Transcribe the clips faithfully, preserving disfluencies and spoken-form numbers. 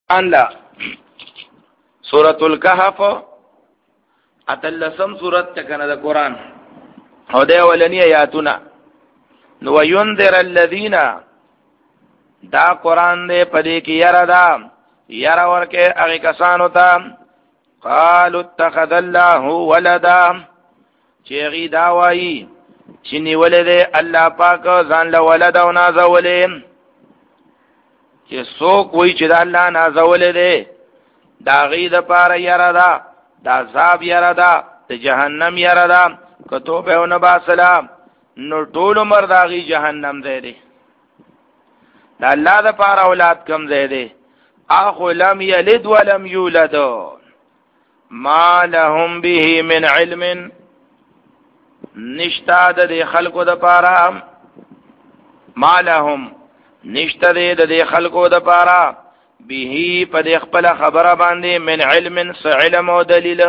الله سورۃ الکهف اتلسم سورۃ تکنه د قران او د اولنی آیاتنا نو ينذر الذين دا قران دې پدې کې یرا دا یرا ورکه هغه کسانو ته قالوا اتخذ الله ولدا چې غي دا وایي چې نیولې الله پاک ځان له ولد او نازولې چې څوک وایي چې د الله نازولې ده دا غي د پاره یرا دا دا عذاب یرا دا د جهنم یرا دا کتو به نو با سلام نو ټول عمر دا غي جهنم دی دی دا الله د پاره اولاد کم دی دی اخو لم یلد ولم یولد ما لهم به من علم نشتا د خلقو د پاره ما لهم نشتا د خلقو د پاره به په خپل خبره باندې من علم علم او دلیل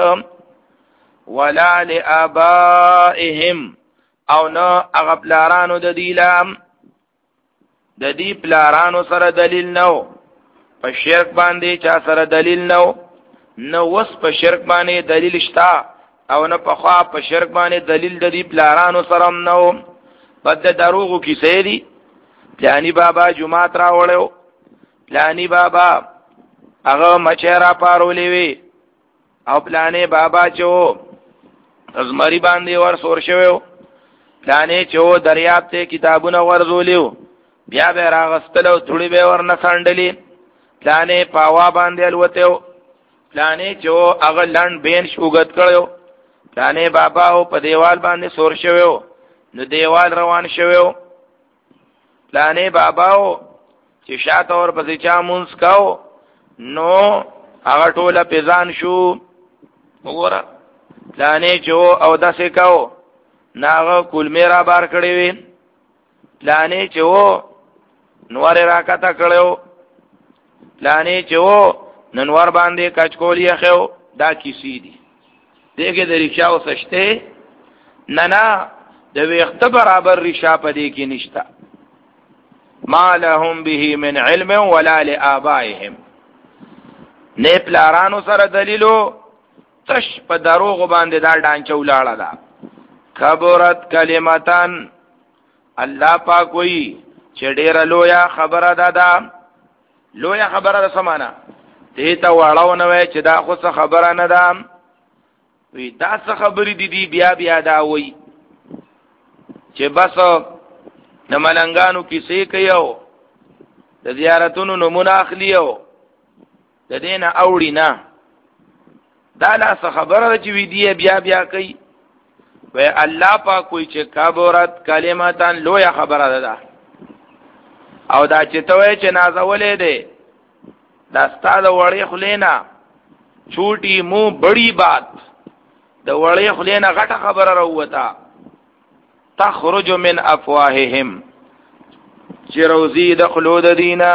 ولا لآبائهم او نو هغه پلارانو د دیلام د دې پلارانو سره دلیل نو په شرک باندې چا سره دلیل نو نو وس په شرک باندې دلیل شتا او نه په خوا په شرک باندې دلیل د دې پلارانو سره نو بد دروغو کیسې دي پلانی بابا جمعه را وړو پلانی بابا هغه مچرا پارولې وی او پلانې بابا چو ازمری باندې ور سور شوو پلانې چو دریاب ته کتابونه ورزولیو بیا به راغستلو ثوړي به ورنه سانډلې پلانې پاوا باندې الوتهو پلانې چو هغه لند بین شوګت کړو پلانې بابا او په دیوال باندې سور شوو نو دیوال روان شوو پلانې بابا او چې شاته اور پسې چا مونږ کاو نو هغه ټوله پیزان شو وګوره پلانې چو او داسې کاو ناغه کول میرا بار کړی وي پلانې چو نور راکاته کړو پلانې چو ننور باندې کچکولې خو دا کیسې دي دغه د ریښاو سشته نه نه د وخت برابر ریښا پدې کې نشتا ما لهم به من علم ولا لآبائهم نه پلارانو سره دلیلو تش په دروغ باندې دا ډانچو لاړه دا کبرت کلمتان الله پاک وی چې ډېر لویا خبره ده دا لویا خبره ده سمانا ته ته واړو نه وای چې دا خو څه خبره نه ده وی دا څه خبرې دي دی بیا بیا دا وی چې بس د ملنګانو کیسې کوي د زیارتونو نمونه اخلي او د دینه اوړي نه دا لا څه خبره چې وی دی بیا بیا کوي وی الله پاک کوئی چې کبرت کلمتان لویا خبره ده او دا چې توې چې نازولې ده دا ستاده وړې خلینا چھوٹی مو بڑی بات د وړې خلینا غټه خبره راوته تخرج من افواههم چروزی د خلود دینا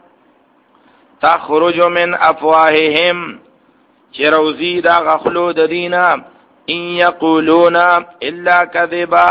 تخرج من افواههم چروزی د خلود دینا ان یقولون الا کذبا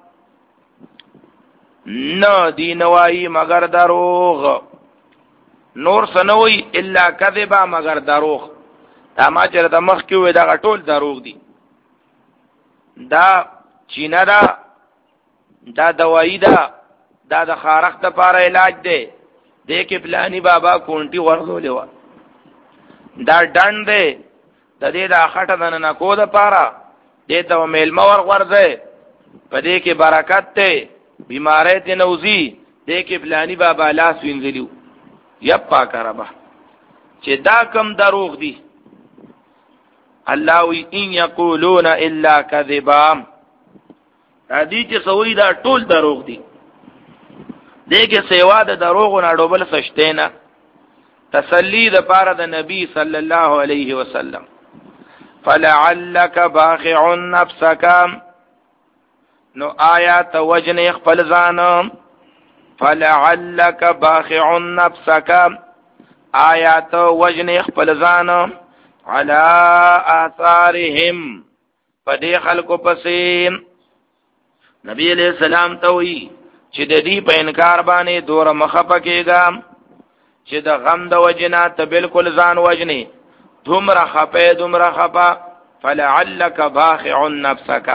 نو دینوایی مگر دروغ نور سنوی الا کذبا مگر دروغ دا ما چر د مخ کې وې دا ټول دروغ دي دا چینه دا دا دوايي دا دا د خارخ ته لپاره علاج دی دې کې پلاني بابا کونټي ورغولې و دا ډند دی د دې د اخټه د نه کو د لپاره دې ته میلمه ورغورځي په دې کې برکت ته بیمارې ته نوزي دې کې پلاني بابا لاس وینځلیو یپا کربا چې دا کم دروغ دي الله وی ان یقولون الا کذبا دې چې سوي دا ټول دروغ دي دغه سیوا د دروغ نه ډوبل سشته نه تسلی د پاره د نبی صلی الله علیه وسلم فلعلک باخع نفسک نو آیات وجن خپل ځان فلعلک باخع نفسک آیات وجن خپل ځان علی آثارهم پدې خلکو پسې نبی علیہ السلام ته وی چې د دې په انکار باندې دور مخه پکېګا چې د غم د وجنا ته بالکل ځان وجني دومره خپه دومره خپه فلعلک باخع نفسک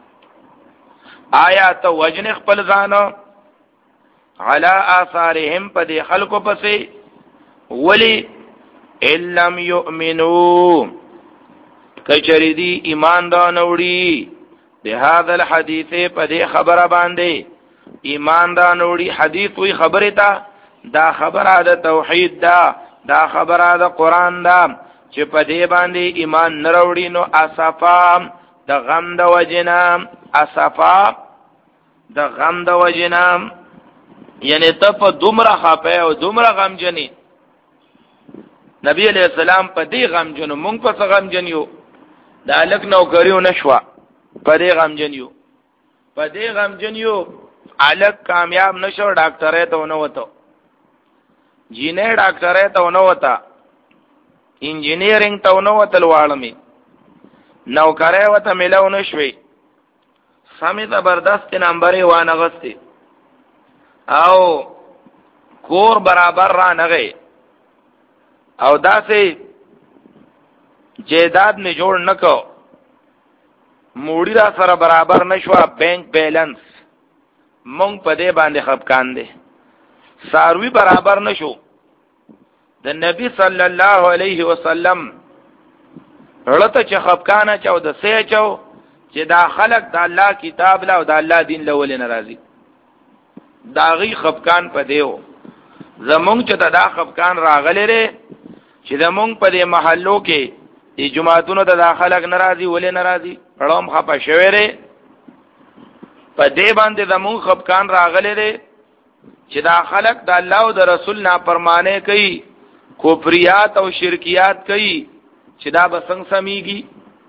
آیا ته وجن خپل ځان علی آثارهم په دې خلکو پسې ولی ان لم یؤمنو کچری دی ایمان دا نوړي به هاذا الحديث په دې خبره باندې ایمان دا نوړي حدیث وی خبره تا دا خبره د توحید دا دا خبره د قران دا چې په دې باندې ایمان نروړي نو اسفا د غم د وجنا اسفا د غم د وجنا یعنی ته په دومره خپه او دومره غم جنې نبی علیہ السلام په دې غم جنو مونږ په غم جنیو دا لک نو کریو نشوا په دې غم جنیو په دې غم جنیو الک کامیاب نشو ډاکټر ته ونه وته جینې ډاکټر ته ونه وته انجینیرینګ ته ونه وته لواړمې نو کرے وته ملو نشوي سمې زبردست نمبرې وانه غستې او کور برابر را نغې او داسې جیداد می جوړ نکو موړی را سره برابر نشوا بینک بیلنس مونږ په دې باندې خپکان دي ساروی برابر نشو د نبی صلی الله علیه وسلم رته چې خپکانه چاو د سې چاو چې دا خلق د الله کتاب لا او د الله دین له ولې ناراضي داغي خپکان په دیو زمونږ چې دا خپکان راغلي لري چې زمونږ په دې محلو کې د جماعتونو د داخلك ناراضي ولې ناراضي پړوم خپه شوی لري په دې باندې زمونږ خپکان راغلي لري چې دا خلق د الله او د رسول نافرمانه کوي کفریات او شرکیات کوي چې دا به څنګه سميږي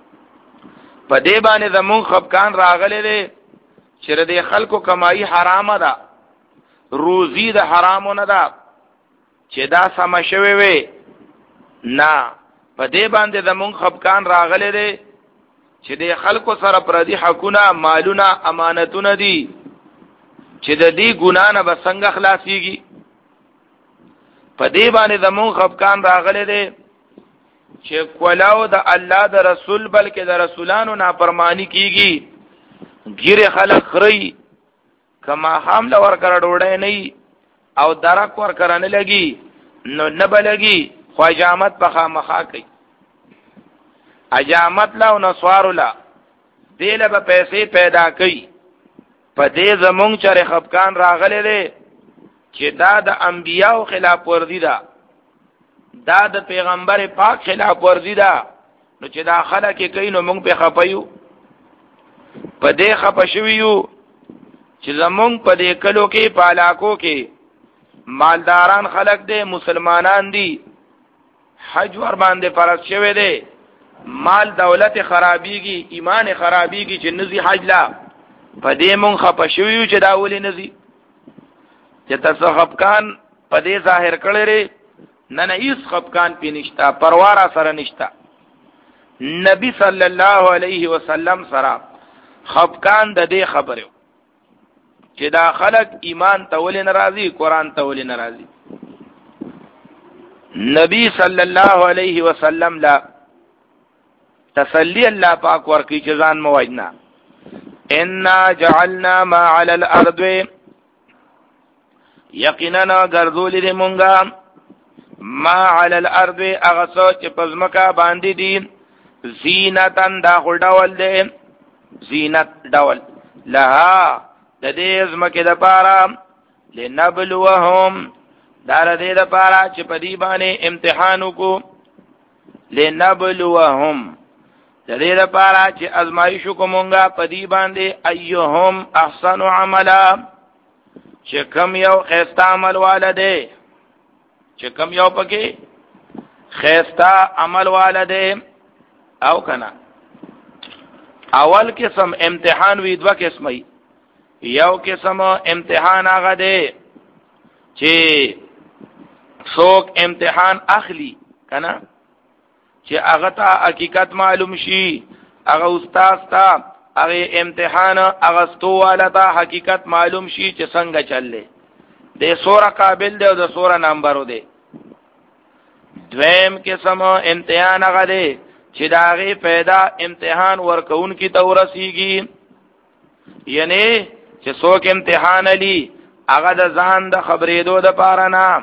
په دې باندې زمونږ خپکان راغلي لري چې د خلکو کمایي حرامه ده روزي د حرامو نه ده چې دا سم شوی وي نه په دې باندې زمونږ خپکان راغلي دي چې د خلکو سره پردي حقونه مالونه امانتونه دي چې د دې ګنا نه به څنګه خلاصيږي په دې باندې زمونږ خپکان راغلي دي چې کولاو د الله د رسول بلکې د رسولانو نافرمانی کیږي ګیره خلک خري کما حمله ور کړ ډوړې نه او درک ور کرانه لګي نو نه بلګي خواجامت په خامخا کوي اجامت لا او نسوار لا دله به پیسې پیدا کوي په دې زمونږ چر خپکان راغلي دي چې دا د انبیانو خلاف ورزي ده دا د پیغمبر پاک خلاف ورزي ده نو چې دا خلک کوي نو موږ په خپایو په دې خپشویو چې زمونږ په دې کلو کې پالاکو کې مالداران خلک دي مسلمانان دي حج ور باندې فرض شوی دی مال دولت خرابيږي ایمان خرابيږي چې نزي حج لا په دې مونږ خپشویو چې دا ولې نزي چې تاسو خپکان په دې ظاهر کړی لري نه نه هیڅ خپکان پې نشتا پروارا سره نشتا نبی صلی الله علیه وسلم سره خپکان د دې خبرو چې دا خلق ایمان ته ولې ناراضي قران ته ولې ناراضي نبی صلی الله علیه وسلم لا تسلی الله پاک ورکی چې ځان موجنا ان جعلنا ما علی الارض یقینا غرذول دې مونږه ما علی الارض اغسو چې پزمکا باندې دي زینتن دا خډول دي زینت ډول لها د دې زمکه د پاره لنبلوهم دار دې د پاره چې په دې باندې امتحان وکړو لنبلوهم د دې د پاره چې ازمایښت کومګه په دې باندې ايهم احسن عملا چې کم یو خیستا عمل والده چې کم یو پکې خیستا عمل والده او کنا اول قسم امتحان وی دوا قسمه یو قسم امتحان هغه دی چې څوک امتحان اخلي کنا چې هغه ته حقیقت معلوم شي هغه استاد ته هغه امتحان هغه ستواله ته حقیقت معلوم شي چې څنګه چللې د سوره قابل دی او د سوره نمبر دی دویم قسم امتحان هغه دی چې داغه پیدا امتحان ورکون کی تورسیږي، یعنی چې څوک امتحان علی هغه د ځان د خبرېدو د پاره نه،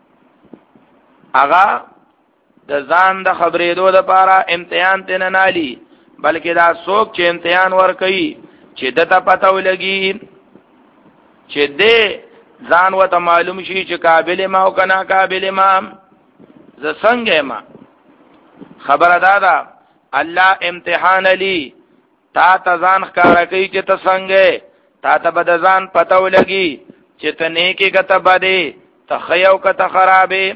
هغه د ځان د خبرېدو د پاره امتحان تنه نه علی، بلکې دا څوک چې امتحان ورکوي چې دته پته ولګي چې دې ځان وته معلوم شي چې قابل ما او کنا قابل ما، ز څنګه ما خبره دادا الله امتحان علی تا ته ځان ښکارا کوي چې ته څنګه، تا ته به ځان پته ولګي چې ته نیکی کته بده ته خیو کته خرابې.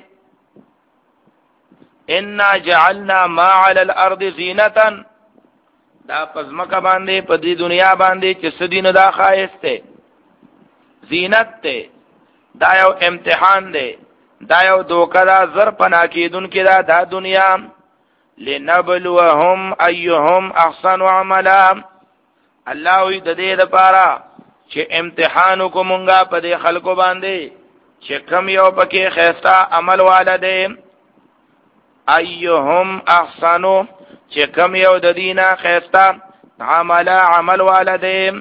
ان جعلنا ما على الارض زینتا، دا پزمکه باندې په دې دنیا باندې چې سدینه دا خایسته زینت ته، دا یو امتحان دی، دا یو دوکه دا زر پنا کیدون کې دا دا دنیا، لنبلوهم ایهم احسن عملا، الله وی د دې لپاره چې امتحان کومنګا په دې خلکو باندې چې کم یو پکې خیستا عمل والده، ایهم احسنو چې کم یو د دینه خیستا عمل عمل والده،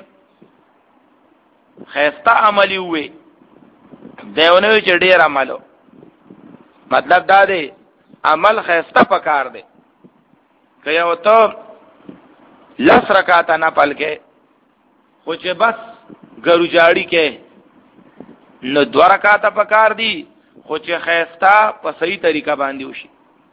خیستا عملی وي دیونه چې ډیر عملو، مطلب دا دی عمل خیستا پکار دی. که یو ته لس رکعات نه پل کې خو چې بس ګرو جاړي کې نو دو رکعات پکار دی، خو چې خیستا په صحیح طریقه باندې وشي.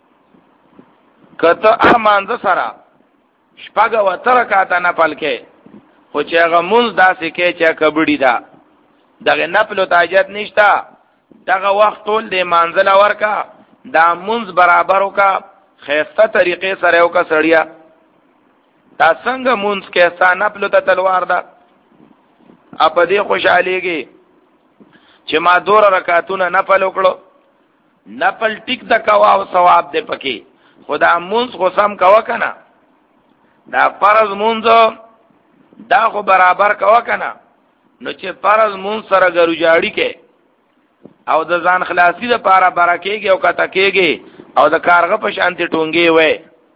کته ارمانځ سره شپږ و تر رکعات نه پل کې خو چې هغه مونږ داسې کې چې کبډی دا دغه نفل تاجت نشتا، دغه وخت ټول د منزل ورکا دا مونږ برابر وکا خیسته طریقې سره وکا سړیا، دا څنګه مونږ کې ستانه نفل ته تلوار ده اپ دې خوشاليږي چې ما دور رکعاتونه نفل وکړو، نفل ټیک د کوا او ثواب دې پکې، خدا مونږ خو سم کوا کنه، دا فرض مونږ دا خو برابر کوا کنه، نو چې فرض مونږ سره ګرو جاړي کې او د ځان خلاصي د پاره برکېږي او کته کېږي او د کارغه په شانتي ټونګي وې،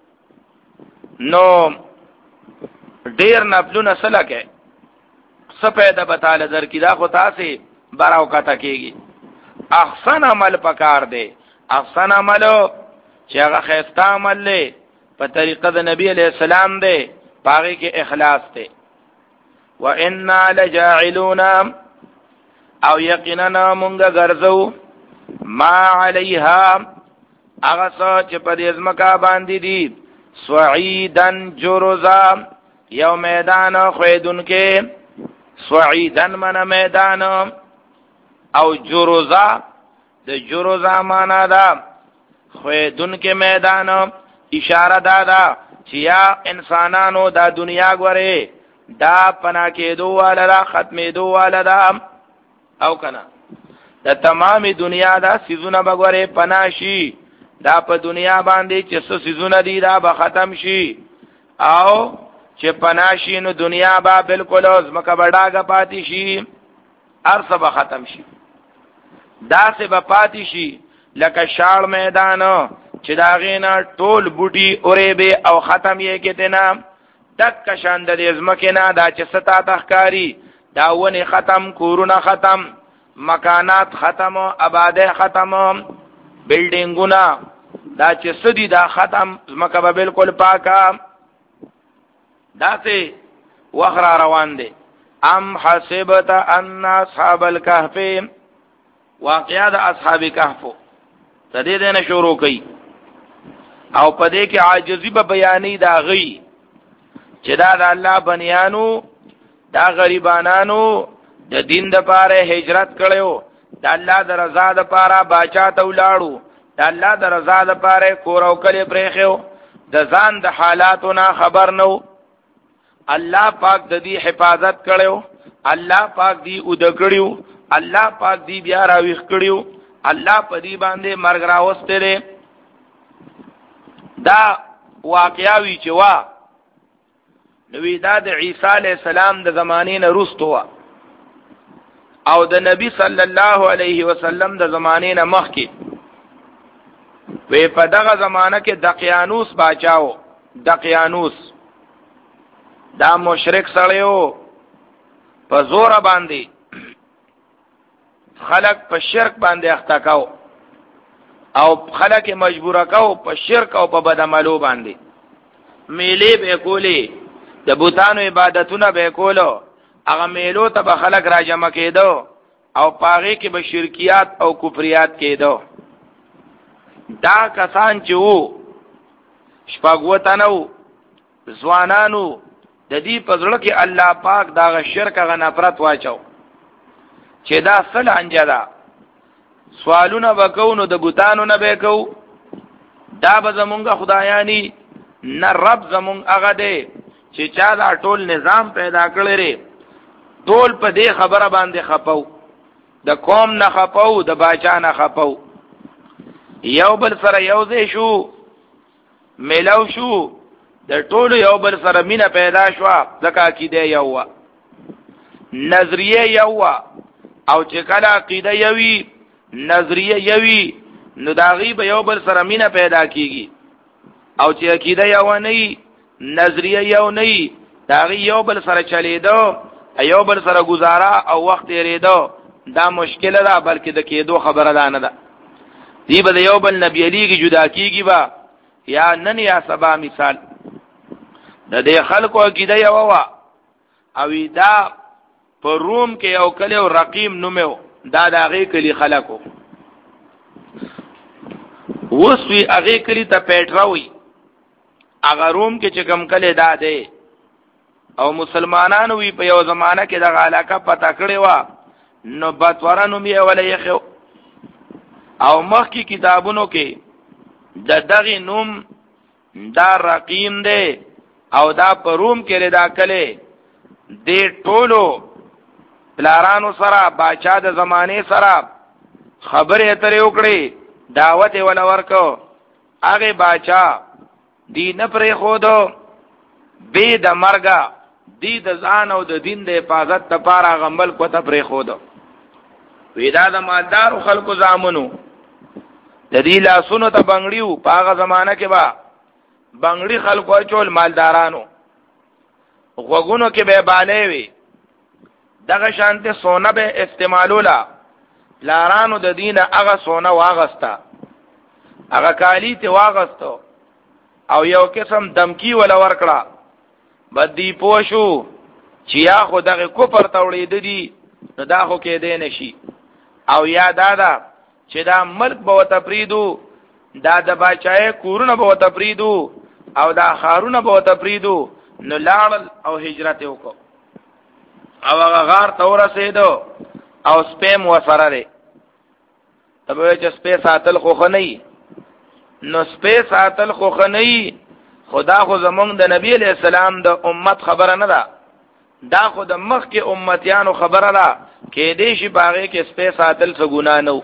نو ډیر نفلونه سره کې سپیده بتاله در کی دا خو تاسې براو کته کېږي. احسن عمل پکار دی، احسن عملو چې هغه خیسته عمل دی په طریقه د نبی علیہ السلام دی، پاغي کې اخلاص دی. وَإِنَّا لَجَاعِلُونَ او یقینا مونږه ګرځو ما علیها هغه څه چې په دې ځمکه باندې دي صعیدن جرزا یو میدان خویدون کې، صعیدن من میدان او جرزا د جرزا معنا دا خویدون کې میدان، اشاره دا دا چې یا انسانانو دا دنیا ګوره دا پنا کېدو والا دا ختمېدو والا دا او کنا دا تمامی دنیا دا سیزونه بگوره پنا شي، دا په دنیا باندې چې څه سیزونه دي دا به ختم شي، او چې پنا شي نو دنیا با بالکل از مکه بډاګه پاتې شي، ارسه به ختم شي، دا سه به پاتې شي لکه شاړ میدان چې دا غینا ټول بوټي اورې به او ختم یې کېته نه دک شان د ازمکه نه دا چې ستا تخکاری دا ونه ختم، کورونه ختم، مکانات ختم، آباده ختم، بلډینګونه دا چې سدي دا ختم، زمکه به بالکل پاکه، دا ته وخر روان دي. ام حسبت ان اصحاب الكهف، واقعا د اصحاب کهف تدې دنه شروع کړي او پدې کې عاجزی به بیانې دا غي چې دا د الله بنیانو دا غریبانانو د دین د پاره هجرت کړو، د الله د رضا د پاره باچا ته ولاړو، د الله د رضا د پاره کور او کلی پرېخو، د ځان د حالاتو نه خبر نو، الله پاک د دې حفاظت کړو، الله پاک دې ود کړیو، الله پاک دې بیا راويخ کړیو، الله په دې باندې مرګ راوسته لري. دا واقعاوی چې وا نوې دا د عیسی علی السلام د زمانې نه وروسته وا او د نبی صلی الله علیه وسلم د زمانې نه مخکې، وی په دغه زمانہ کې دقیانوس باچاو. دقیانوس دا مشرک سړیو په زور باندې خلق په شرک باندې اخته کاو او خلق مجبور کاو په شرک او په بدعملو باندې. میلې به کولې د بوتانو عبادتونه به کولو، هغه میلو ته به خلق را جمع کېدو او پاغه کې به شرکیات او کفریات کېدو. دا کسان چې وو شپږوتانو ځوانانو د دې په ځړه کې الله پاک دا شرک غ نفرت واچو چې دا سل انجدا سوالونه وکونو د بوتانو نه به کو، دا به زمونږ خدایانی نه رب زمونږ هغه دی چې چا دا ټول نظام پیدا کړی ری. ټول په دې خبره باندې خپاو، د قوم نه خپاو، د باچا نه خپاو، یو بل سره یو ځای شو، ملاو شو، د ټول یو بل سره مینا پیدا شو. ځکه عقیده یو وا، نظریه یو وا، او چې کله عقیده یوي نظریه یوي نو دا غي به یو بل سره مینا پیدا کیږي. او چې عقیده یو نه نظریه یو نه دا غي یو بل سره چلیدو، یو بل سره گزارا او وخت یریدو، دا مشکل ده، بلکې د کېدو خبره ده نه ده. دی به یو بل نبی علی کی جدا کیږي با یا نن یا سبا. مثال د دې خلکو عقیده یو وا، او دا په روم کې یو کلی او رقیم نومو، دا د هغه کلی خلکو وسوي هغه کلی ته پیټراوي. هغه روم کې چې کم کلی دا دی او مسلمانانو وی په یو زمانہ کې د علاقه پتا کړی و، نو باتورانو می ولې خو او مخکې کتابونو کې د دغه نوم دا رقیم دی او دا په روم کې لدا کله د ټولو پلارانو سره باچا د زمانه سره خبرې اترې وکړي، دعوت ولا ورکو. هغه باچا دی نه پرې خودو به د مرګه دی د ځان او د دین د حفاظت لپاره غمبل کوته پرې خودو. وېدا د مالدار خلکو زامنو د دې لاسونو ته بنگړیو. په هغه زمانہ کې با بنگړي خلکو چول مالدارانو، غوګونو کې به بالې وي، دغه شانته سونه به استعمالولا. لارانو د دینه هغه سونه واغستا، هغه کالی ته واغستو او یو قسم دمکی ولا ورکړه. بدی پوشو چې یا خو دغه کفر توړې دي نو دا خو کې دی نشي، او یا دادا چې دا ملک به تفریدو، دا د باچای کورونه به تفریدو او دا خارونه به تفریدو. نو لاړ او هجرت وکړو او هغه غار تور رسیدو او سپیم وسره لري. تبه چې سپې ساتل خو خنۍ، نو سپې ساتل خو خنۍ، خدا خو زمونږ د نبی علیہ السلام د امت خبره نه ده، دا خو د مخ کې امتیانو خبره ده. کې دې شي باغې کې سپې ساتل څه ګناه نه.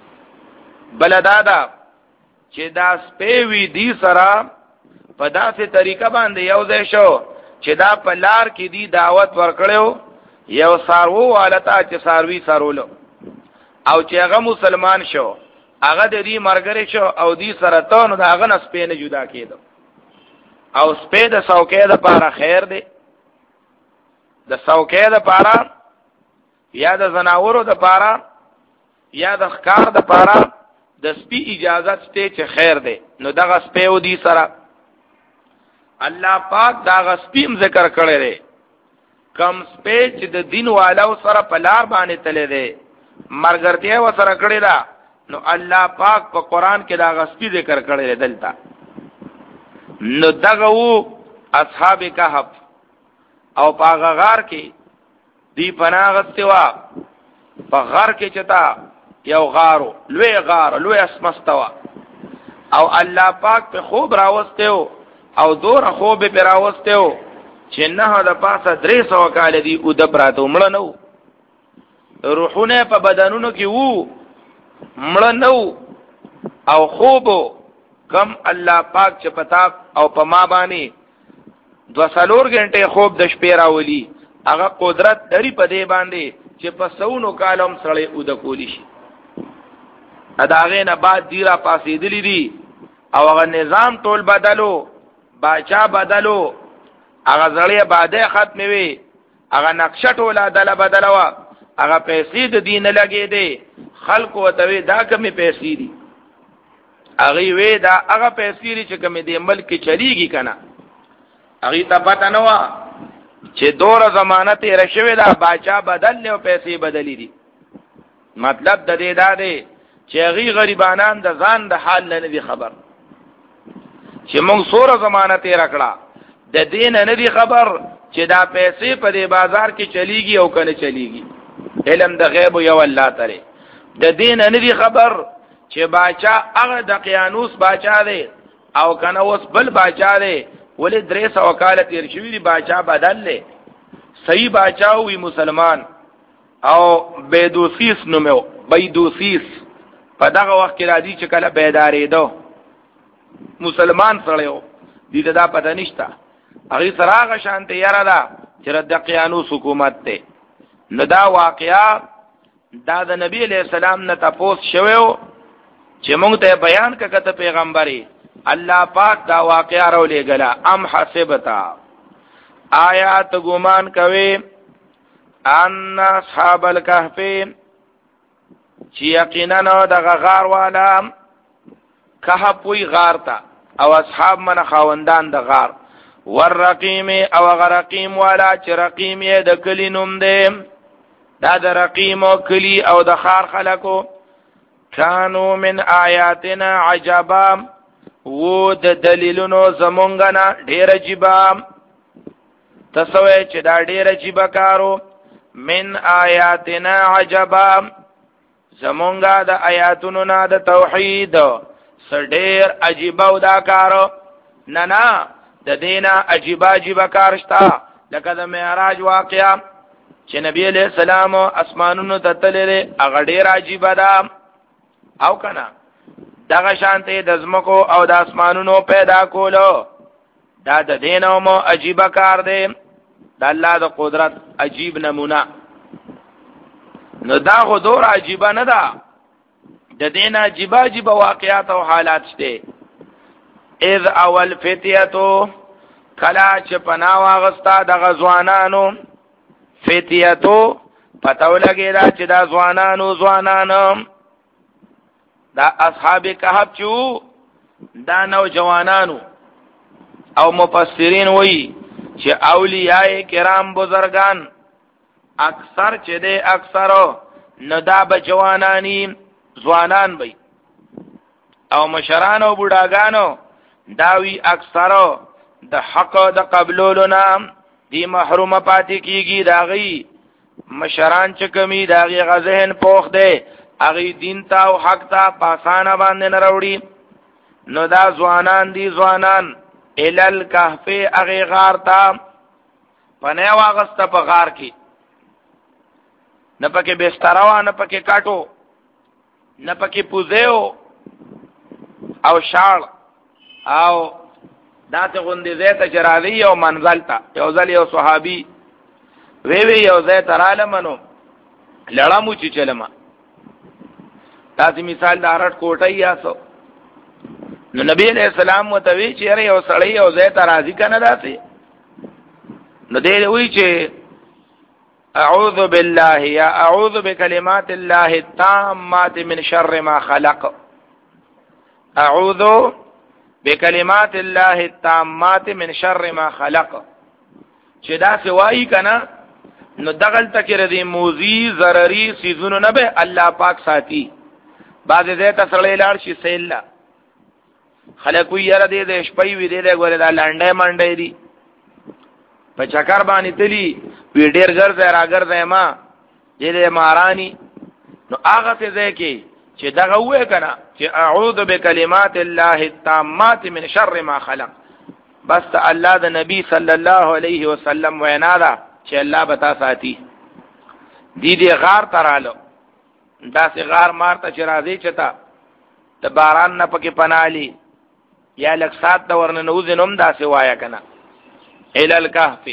بلدادا چې دا سپې وی دی سره په داسې طریقه باندې یو ځای شو چې دا په لار کې دی دعوت ورکړو. یو سارو والتا چې ساروي سارولو او چې هغه مسلمان شو، هغه د دې مرګري شو او دې سره ته نو دا هغه نه سپې نه جدا کېدو. او سپې د څوکې د پاره خیر دی، د څوکې د پاره یا د زناورو د پاره یا د ښکار د پاره د سپی اجازت شته چې خیر دی. نو دغه سپې و دې سره الله پاک دغه سپیم ذکر کړی دی. کم سپې چې د دین والو سره په لار باندې تللی دی، مرګرتیا و سره کړی دا، نو الله پاک په قران کې دغه سپی ذکر کړی دی دلته. نو دغه وو اصحاب کهف او په غار کې دی پناغت وا. په غار کې چتا یو غارو لوی غار لوی اسمستوا او الله پاک په خوب راوستیو او دور خوب په راوستیو چې نه د پاسه درې سو کال دی او د پراته مړ نو، روحونه په بدنونو کې وو مړ نو. او خوب کم الله پاک چې پتا او په ما باندې دو سالور غنټه خوب د شپې راولي، هغه قدرت لري په دې باندې چې په سونو کالم سره او د کولی شي. اداغه نه بعد دیرا پاسېدلی دي او هغه نظام ټول بدلو باچا بدلو هغه زړی باده ختم وي هغه نقشه ټول عدالت بدلوا هغه پیسې د دین لګې دي خلق وتوي دا کمی پیسې دي هغه وی دا هغه پیسې چې کمی دي ملک چلیږي کنه هغه ته پته نه و چې دوره ضمانت یې رشوي دا باچا بدل له پیسې بدلی دي مطلب د دې دا دی چې هغه غریبانان د ځان د حال نه دي خبر چې موږ سوره ضمانت یې راکړه د دین نه دي خبر چې دا پیسې په دې بازار کې چلیږي او کنه چلیږي علم د غیب یو الله تعالی د دین نه دي خبر چې باچا هغه د قیانوس باچا دی او کنه اوس بل باچا دی ولې درې سو وکالت تیر شوی دی باچا بدل لې صحیح باچا وي مسلمان او بيدوسیس نومو بيدوسیس په دغه وخت کې راځي چې کله بیدارې دو مسلمان سره دي دا پته نشته هغه سراغه شانته یاره دا چې د قیانوس حکومت ته نو دا واقعیا دا د نبی علیہ السلام نه تاسو شوو چې موږ ته بیان کړه پیغمبري الله پاک دا واقعیا راولې غلا ام حسبتا آیات ګمان کوي ان اصحاب الكهف چې یقینا د غار والا کهف وی غار تا او اصحاب من خاوندان د غار والرقیم او غرقیم والا چې رقیم یې د کلی نوم دی دا د رقیم او کلی او د خار خلکو کانو من آیاتنا عجبا و د دلیلونو زمونږ نه ډیر عجیبا تسوی چې دا ډیر عجیبا کارو من آیاتنا عجبا زمونږه د آیاتونو نه د توحید سډیر عجیبا و دا کارو نه نه د دینا عجیبا عجیبا کار شتا لکه د معراج واقعا چې نبی علیہ السلام اسمانونو ته تللی هغه ډیر عجیبا ده او کنه دغه شانته د زمکو او د اسمانونو پیدا کولو دا د دینو مو عجیب کار دی د الله د قدرت عجیب نمونه نو دا خو دور عجیب نه ده د دین عجیب عجیب واقعات او حالات شته اذ اول فتیاتو کلا چې پنا واغستا د غزوانانو فتیاتو پتاو لګی دا چې دا ځوانانو ځوانانو دا اصحاب کهف چو دا نوجوانانو او مفسرین وی چې اولیاء کرام بزرگان اکثر چې ده اکثرو ندا بجوانانی ځوانان وی او مشران او بوډاګانو داوی اکثرو د حق د قبولولو نام دی محروم پاتې کیږي داغي مشران چې کمی داغي غذهن پوخ ده اغی دین تا او حق تا پاسانه باندې نه راوړي نو دا ځوانان دي ځوانان الال کهف اغی غار تا پنه واغسته په غار کې نه پکې بستر وا نه پکې کاټو نه پکې پوزیو او شال او داسې غوندې زیته چرادی او منزل تا یو ځل یو صحابي وی وی یو زیته عالمنو لړمو چې چلمه تاسو مثال د ارټ کوټه یاسو نو نبی علیہ السلام متوی چې یو سړی یو زیته راضی کنه داسې نو دې وی چې اعوذ بالله یا اعوذ بکلمات الله التامات من شر ما خلق اعوذ بکلمات الله التامات من شر ما خلق چې دا سوای کنه نو دغل تکره دی موزی ضرری سیزونو نه به الله پاک ساتي بعد دې ته سړی لاړ شي سیلا خلک وی یاره دې د شپې وی دې غوړې دا لانډې منډې دي په چکر باندې تلی وی ډیر ګرځه راګرځه ما دې مارانی نو هغه څه ځکه چې دغه وې کنه چې اعوذ بکلمات الله التامات من شر ما خلق بس الله د نبی صلی الله علیه وسلم وینا دا چې الله بتا ساتي دې دې غار ترالو دا سي غار مارته چې راځي چتا ته باران نه پکې پنالي یا لک سات د ورن نوز نوم دا سي وایا کنه ال الكهف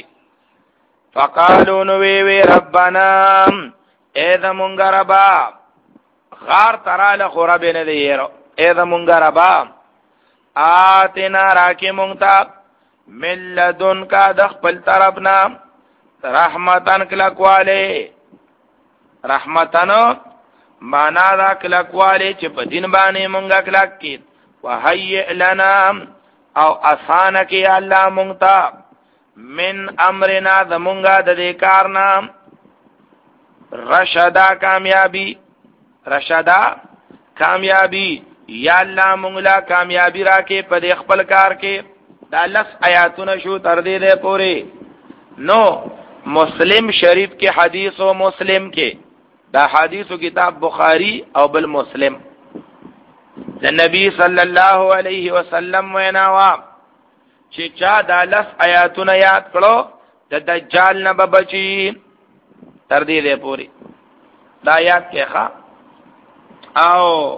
فقالوا نو وی وی ربنا اذا مونږ ربا غار تراله خورب نه دی یرو اې د مونږ ربا آتنا راکې مونږ ته ملذن کا د خپل طرفنا رحمتن کلکواله رحمتن معنا دا کلکواله چې په دین باندې مونږه کلک کی وهيئ لنا او آسان کی الله مونږ ته من امرنا د مونږه د دې کارنا رشدا کامیابی رشدا کامیابی یا الله مونږ لا کامیابی راکې په دې خپل کار کې دا لس آیاتونه شو تر دې ده پوره نو مسلم شریف کې حدیث او مسلم کې دا حدیث و کتاب بخاری او بل مسلم د نبی صلی الله علیه وسلم وینا چې چا دا لس آیاتونه یاد کړو د دجال نه بچي تر دې ده پوره دا یاد کې ښا او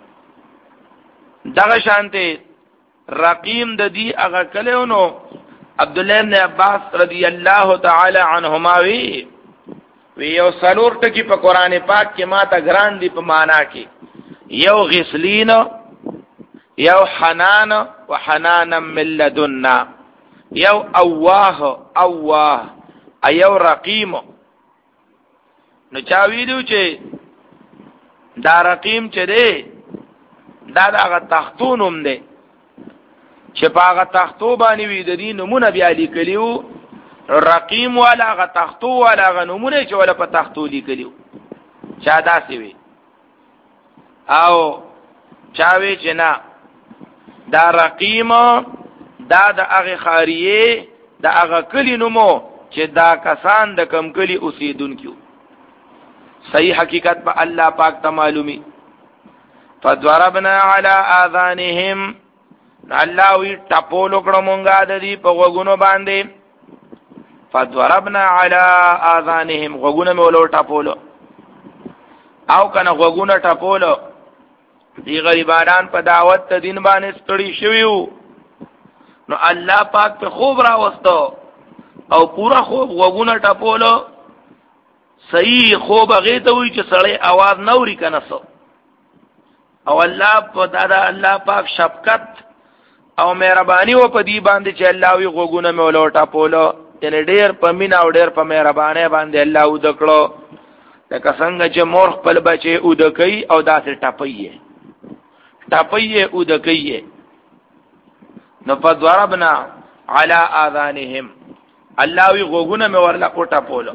دغه شانته رقیم د دی هغه کلهونو عبد الله بن عباس رضی الله تعالی عنهما وی وی یو سلور ټکی په قران پاک کې ما ته ګران دی په معنا کې یو غسلین یو حنان وحنانا من لدنا یو اواه اواه ایو رقیم نو چا ویلو چې دا رقیم چې دی دا دغه تختونم دی چې پاغه تختو باندې وی د دې نمونه بیا لیکلیو رقیم والا غ تختو والا غ نمونه چې ولا په تختو لیکلیو چا داسې وی او چا وی چې نه دا رقیم دا د هغه خاریه د هغه کلی نمو چې دا کسان د کم کلی اوسیدونکو صحیح حقیقت په الله پاک ته معلومي فضربنا على اذانهم الله وی ټپولو کړه مونږه د دې په غوګونو باندې فضربنا على اذانهم غوګونو مې ولو ټپولو او کنه غوګونو ټپولو دی غریبانان په دعوت ته دین باندې ستړي شویو نو الله پاک په خوب را وستو او پورا خوب غوګونو ټپولو صحیح خوب هغه ته وی چې سړی आवाज نوري کنه سو او الله په دادا الله پاک شفقت او مهرباني و په دی باندې چې الله وی غوګونه مې ولوټا پولو یعنی ډېر په مینا او ډېر په مهرباني باندې الله ودکړو لکه څنګه چې مور خپل بچي ودکې او داسې ټپي ټپي ودکې نو فضربنا على اذانهم الله وی غوګونه مې ورلا کوټا پولو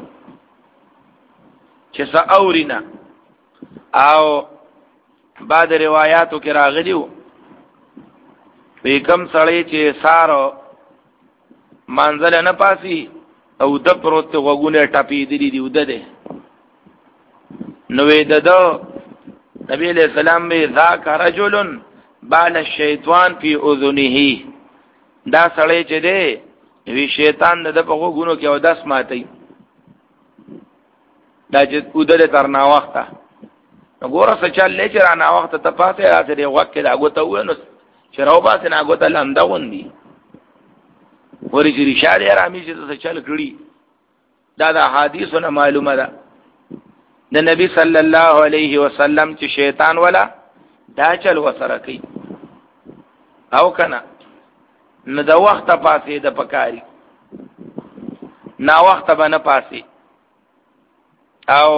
چې ساورینا او بعد روایاتو کې راغلیو وی کم سړی چې سارو منزل نه پاسي او د پروت غوګونه ټپی دي دی ود ده نو وی ددو نبی علیہ السلام وی ذاک رجل بال الشیطان فی اذنه دا سړی چې دی وی شیطان د په غوګونو کې او داس ماتي دا چې ودله ترنا وخته وګوره څه چل لې چې رانا وخت ته پاتې راځي وخت کې دا غوته ونه چې راو باسه نه غوته لنده وندي ورې چې رشاده رامي چې څه چل کړی دا د حدیثونه معلومه ده د نبی صلی الله علیه وسلم چې شیطان ولا دا چل وسره کوي او کنه نو د وخت پاسې د پکاري نا وخت باندې پاسې او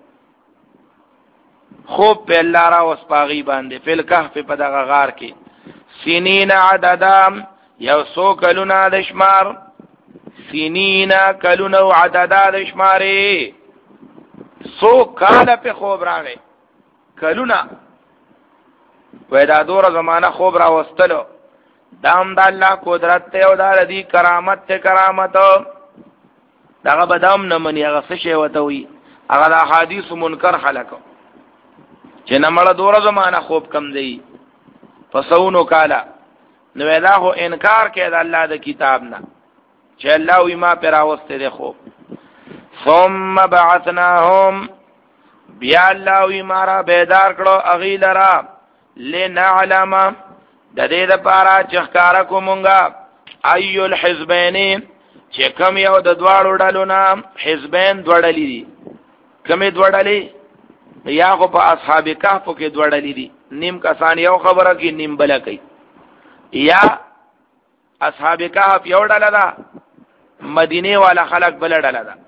خوب په الله را وسپاغي باندې فل کهف په دغه غار کې سنین عددام یو سو کلونا د شمار سنین کلونا عددا د شمارې سو کال په خوب راغی کلونا وېدا دور زمانہ خوب را وستلو دام د الله قدرت ته او د دې کرامت ته کرامت دغه بدام نه مني هغه څه شی وته وي هغه د احادیث منکر خلق چې نمړه دور زمانہ خوب کم دی فسونو کالا نو ویلا هو انکار کې د الله د کتاب نه چې الله وی ما پر اوسته دی خوب ثم بعثناهم بیا الله وی ما را بیدار کړو اغیلرا لنعلم د دې لپاره چې ښکارا کومونګه ایو الحزبین چې کوم یو د دواړو ډلو نام حزبین دوړلې دي کومې دوړلې یا خو په اصحاب کهف کې دوړلې دي نیم کسان یو خبره کې نیم بل کوي یا اصحاب کهف یو ډله ده مدینه والا خلق بل ډله ده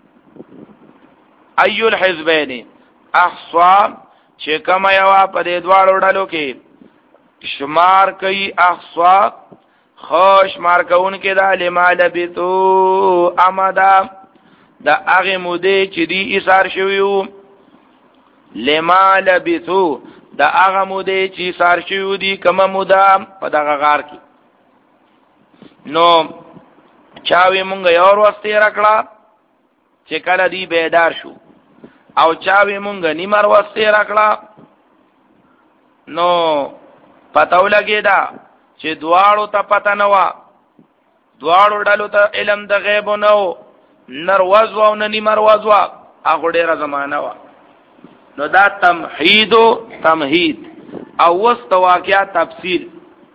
ایو الحزبین احصا چې کوم یو په دې دواړو ډلو کې شمار کوي احصا خوش مار کون کې دا لما لبثو امدا دا هغه مودې چې دی ایثار شویو لما لبثو دا هغه مودې چې ایثار شویو دی کومه موده په دغه غار کې نو چاوي مونږ یو ورځ تیر کړه چې کله دی بیدار شو او چاوي مونږ نیمه ورځ تیر کړه نو پتاو لګی دا چې دواړو ته پته نه و دواړو ډلو ته علم د غیب نه و نر وز و نه نیمه ورځ و هغه ډیره زمانہ و نو دا تمهید او تمهید او وست واقعیا تفصیل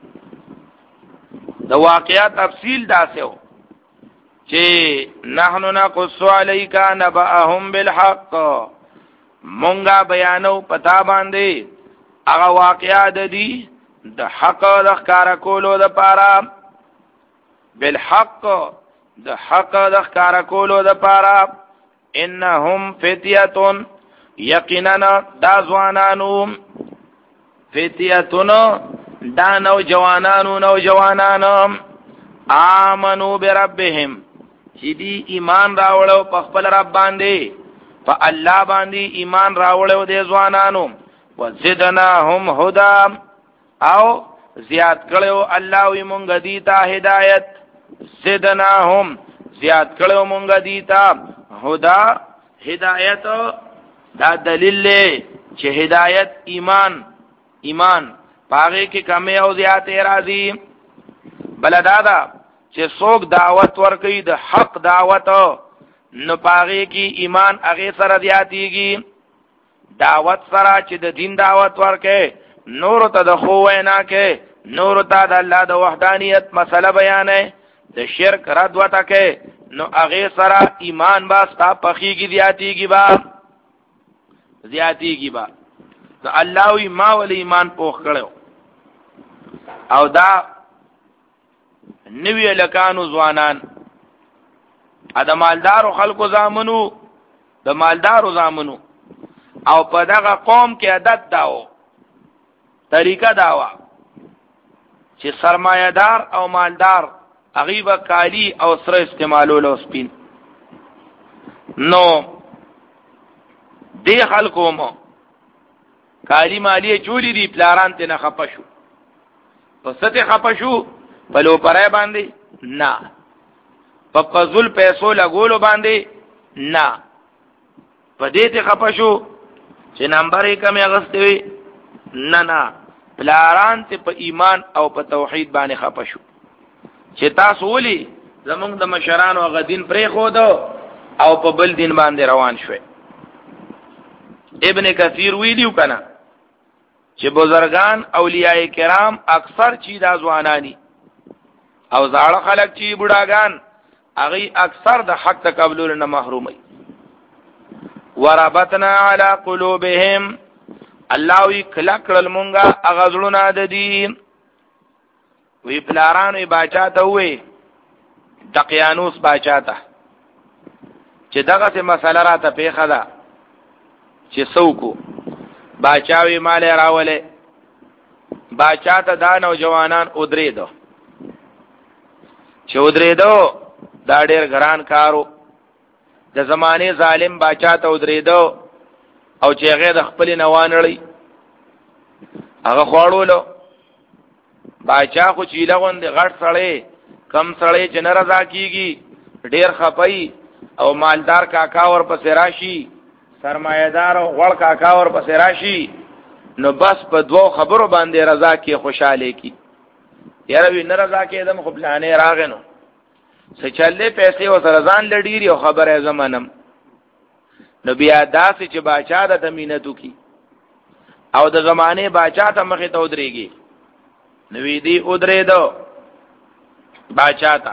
د واقعیا تفصیل داسه و چې نحنو نقص علیک نبأهم بالحق مونږه بیانو پتا باندې هغه واقعیا د دې د حق د ښکارا کولو د پاره بالحق د حق د ښکارا کولو د پاره انهم فتیه یقینا دا ځوانانو فتیتون دا نو جوانانو نو جوانانو آمنو بربهم چې دی ایمان راوړو په خپل رب باندې په الله باندې ایمان راوړو د ځوانانو وزدناهم هدى او زیات کړو الله وي مونږ دي ته هدایت زدناهم زیات کړو مونږ دي ته هدى هدایت دا دلیل له چې هدایت ایمان ایمان پاغه کې کمی او زیات راځي بلدادا چې څوک دعوت ورکوي د حق دعوت نو پاغه کې ایمان هغه سره زیاتېږي دعوت سره چې د دین دعوت ورکې نور ته د خو وینا کې نور ته د الله د وحدانیت مسله بیانې د شرک رد وته کې نو هغه سره ایمان با ستا پخېږي زیاتېږي با زیاتېږي با ته الله وی ما ول ایمان پوخ کړو او دا نوی لکانو ځوانان ا د مالدارو خلکو زامنو د مالدارو زامنو او په دغه قوم کې عادت داو طریقه داوا چې سرمایه‌دار او مالدار غیبه کالی او سره استعمالولو سپین نو دی خلکو مو کالی مالی چولی دی پلاران ته نه خپشو په ست خپشو په لو پرای باندې نه په فزول پیسو لګولو باندې نه په دې ته خپشو چې نمبر یې کم اغستوي نه نه پلاران ته په ایمان او په توحید باندې خپشو چې تاسو ولي زمونږ د مشرانو غدین پرې خو دو او په بل دین باندې روان شوي ابن کثیر ویلیو کنا چې بزرگان اولیاء کرام اکثر چی دا ځوانانی او زاړه خلک چی بډاګان هغه اکثر د حق تقبلول نه محرومي وربطنا على قلوبهم الله وی کلکل مونږه اغزلونه د دي وی پلارانو باچا ته وې دقیانوس باچا ته چې دغه څه مسله را ته پیښه ده چې څوک باچاوي مال راولې باچا ته دا نوجوانان ودرېدو چې ودرېدو دا ډېر ګران کارو د زمانه ظالم باچا ته ودرېدو او چې هغه د خپل نوانړي هغه خوړولو باچا خو چې لغون دي غټ سړی کم سړی چې نه رضا کیږي ډېر خپای او مالدار کاکا ور پسې راشي سرمایدار غړ کاکا ور پسې راشي نو بس په دوو خبرو باندې رضا کې خوشاله کی یاره وی نه رضا کې دم خو پلانې راغنو څه چلې پیسې او سرزان لډيري او خبره زمانم نو بیا داسې چې باچا د تمینتو کی او د زمانه باچا ته مخې ته ودرېږي نو وی دی ودرېدو باچا ته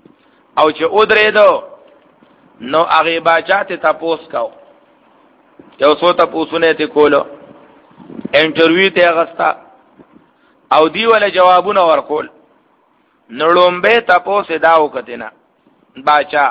او چې ودرېدو نو هغه باچا ته تاسو کو یو څو ته پوښتنه ته کولو انټرویو ته غستا او دی ول جوابونه ورکول نړوم به تاسو دا وکتنه باچا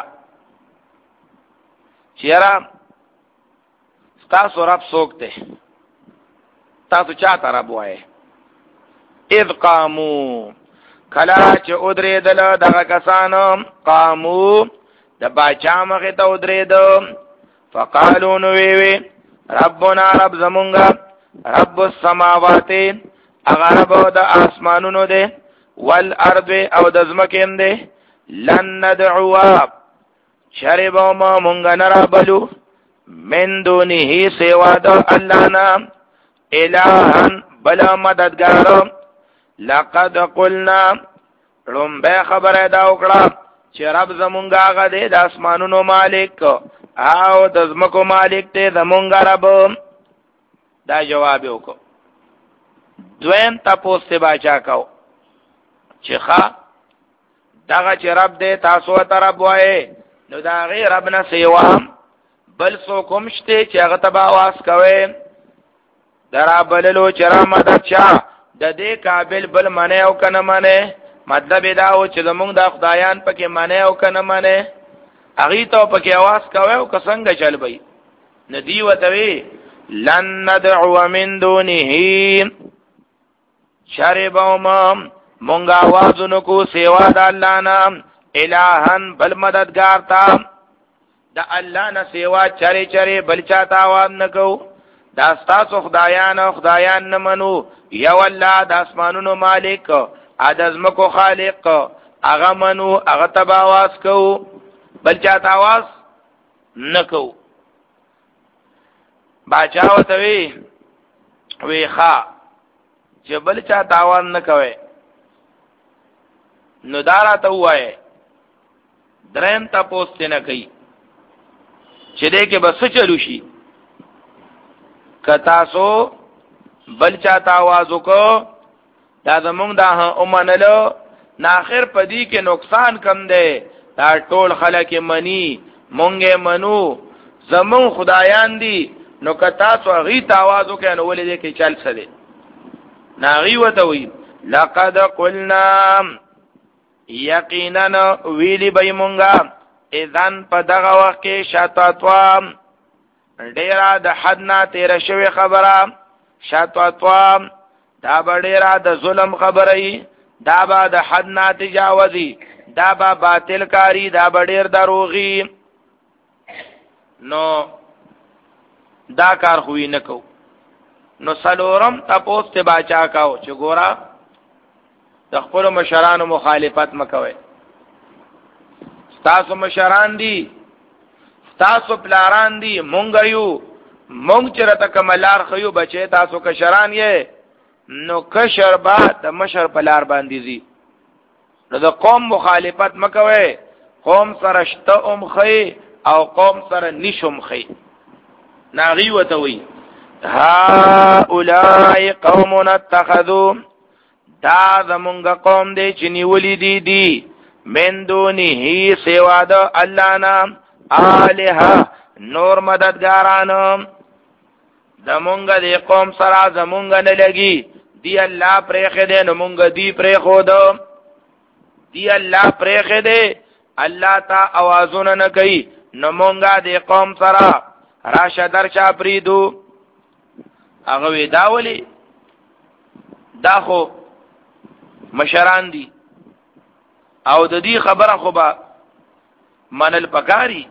چیرې تاسو رب سوکته تاسو چاته رب وای اذ قامو کلا چې ادری دل دغه کسانو قامو د باچا مخه ته ادری دو فقالو نو وی وی ربنا رب زمونږه رب السماوات اغه رب د اسمانونو ده والارض او د زمکین ده لن ندعو شرب ما مونږ نه رابلو من دونه سوا د الله نام الہن بلا مددگار لقد قلنا رمبه خبره دا وکړه چې رب زمونږه هغه دی د اسمانونو مالک او د زمکو مالک دی زمونږه رب. دا جواب وکړو. دویم تاسو ته باچا کو چې ښا دغه چې رب دی تاسو ته رب وایي نو دا غیر رب نه سیوا بل سو کوم شته چې هغه تبا واس کوي درا بللو چر مدد چا د دې قابل بل منه او کنه منه مطلب دا و چې زمونږ د خدایان پکې منه او کنه منه اغه ته پکې आवाज کوي او څنګه چل بي ندی وتوي لن ندعو من دونه شربوما مونږه आवाज نکو سیوا د الله نام الہن بل مددگار تا د الله نه سیوا چری چری بل چاته आवाज نکو دا ستاسو خدایان او خدایان نه منو یو الله د اسمانونو مالک ادم کو خالق هغه منو هغه تبا आवाज کو بل چاته आवाज نکو. باچا وتوی وی ښا چې بل چاته आवाज نکوي نو دارا ته وای درم تا پوسټ نه کوي چې دې کې بس چلو شي کتا سو بل چاته आवाज وکړو دا زمونږ دا اومنلو ناخر پدی کې نقصان کم دی دا ټول خلک منی مونږه منو زمون خدایان دي نو کتا سو غي تاواز وکړو نو ولې دې کې چل سره ناغي وته وی لقد قلنا یقینا ویلی بای مونږه اذن په دغه وخت کې شاتاتوا ډیرا د حد نه تیر شوی خبره شاتاتوا دا ډیرا د ظلم خبره دا با د حد نه تجاوزي دا با باطل کاری دا ډیر دروغي نو دا کار خوې نه کو نو سلورم تاسو ته باچا کاو چې ګورا د خپل مشرانو مخالفت مکوي تاسو مشران دي تاسو پلاران دي مونږ یو مونږ چرته کملار خيو بچي تاسو کشران یې نو کشر با د مشر پلار باندې زی نو د قوم مخالفت مکوي قوم سره شته ام خي او قوم سره نشم خي ناغي وتوي ها اولای قوم اتخذوا دا زمونږ قوم دی چې نیولې دي دي من دونه سوا د الله نام الها نور مددګاران زمونږ دی قوم سره زمونږ نه لګي دی الله پرېخه دی نو مونږ دی پرېخو دو دی الله پرېخه دی الله تا आवाजونه نه کوي نو مونږه دی قوم سره راشه درچا پریدو هغه وی داولی دا خو مشران دي او د دې خبره خو به منل پکاري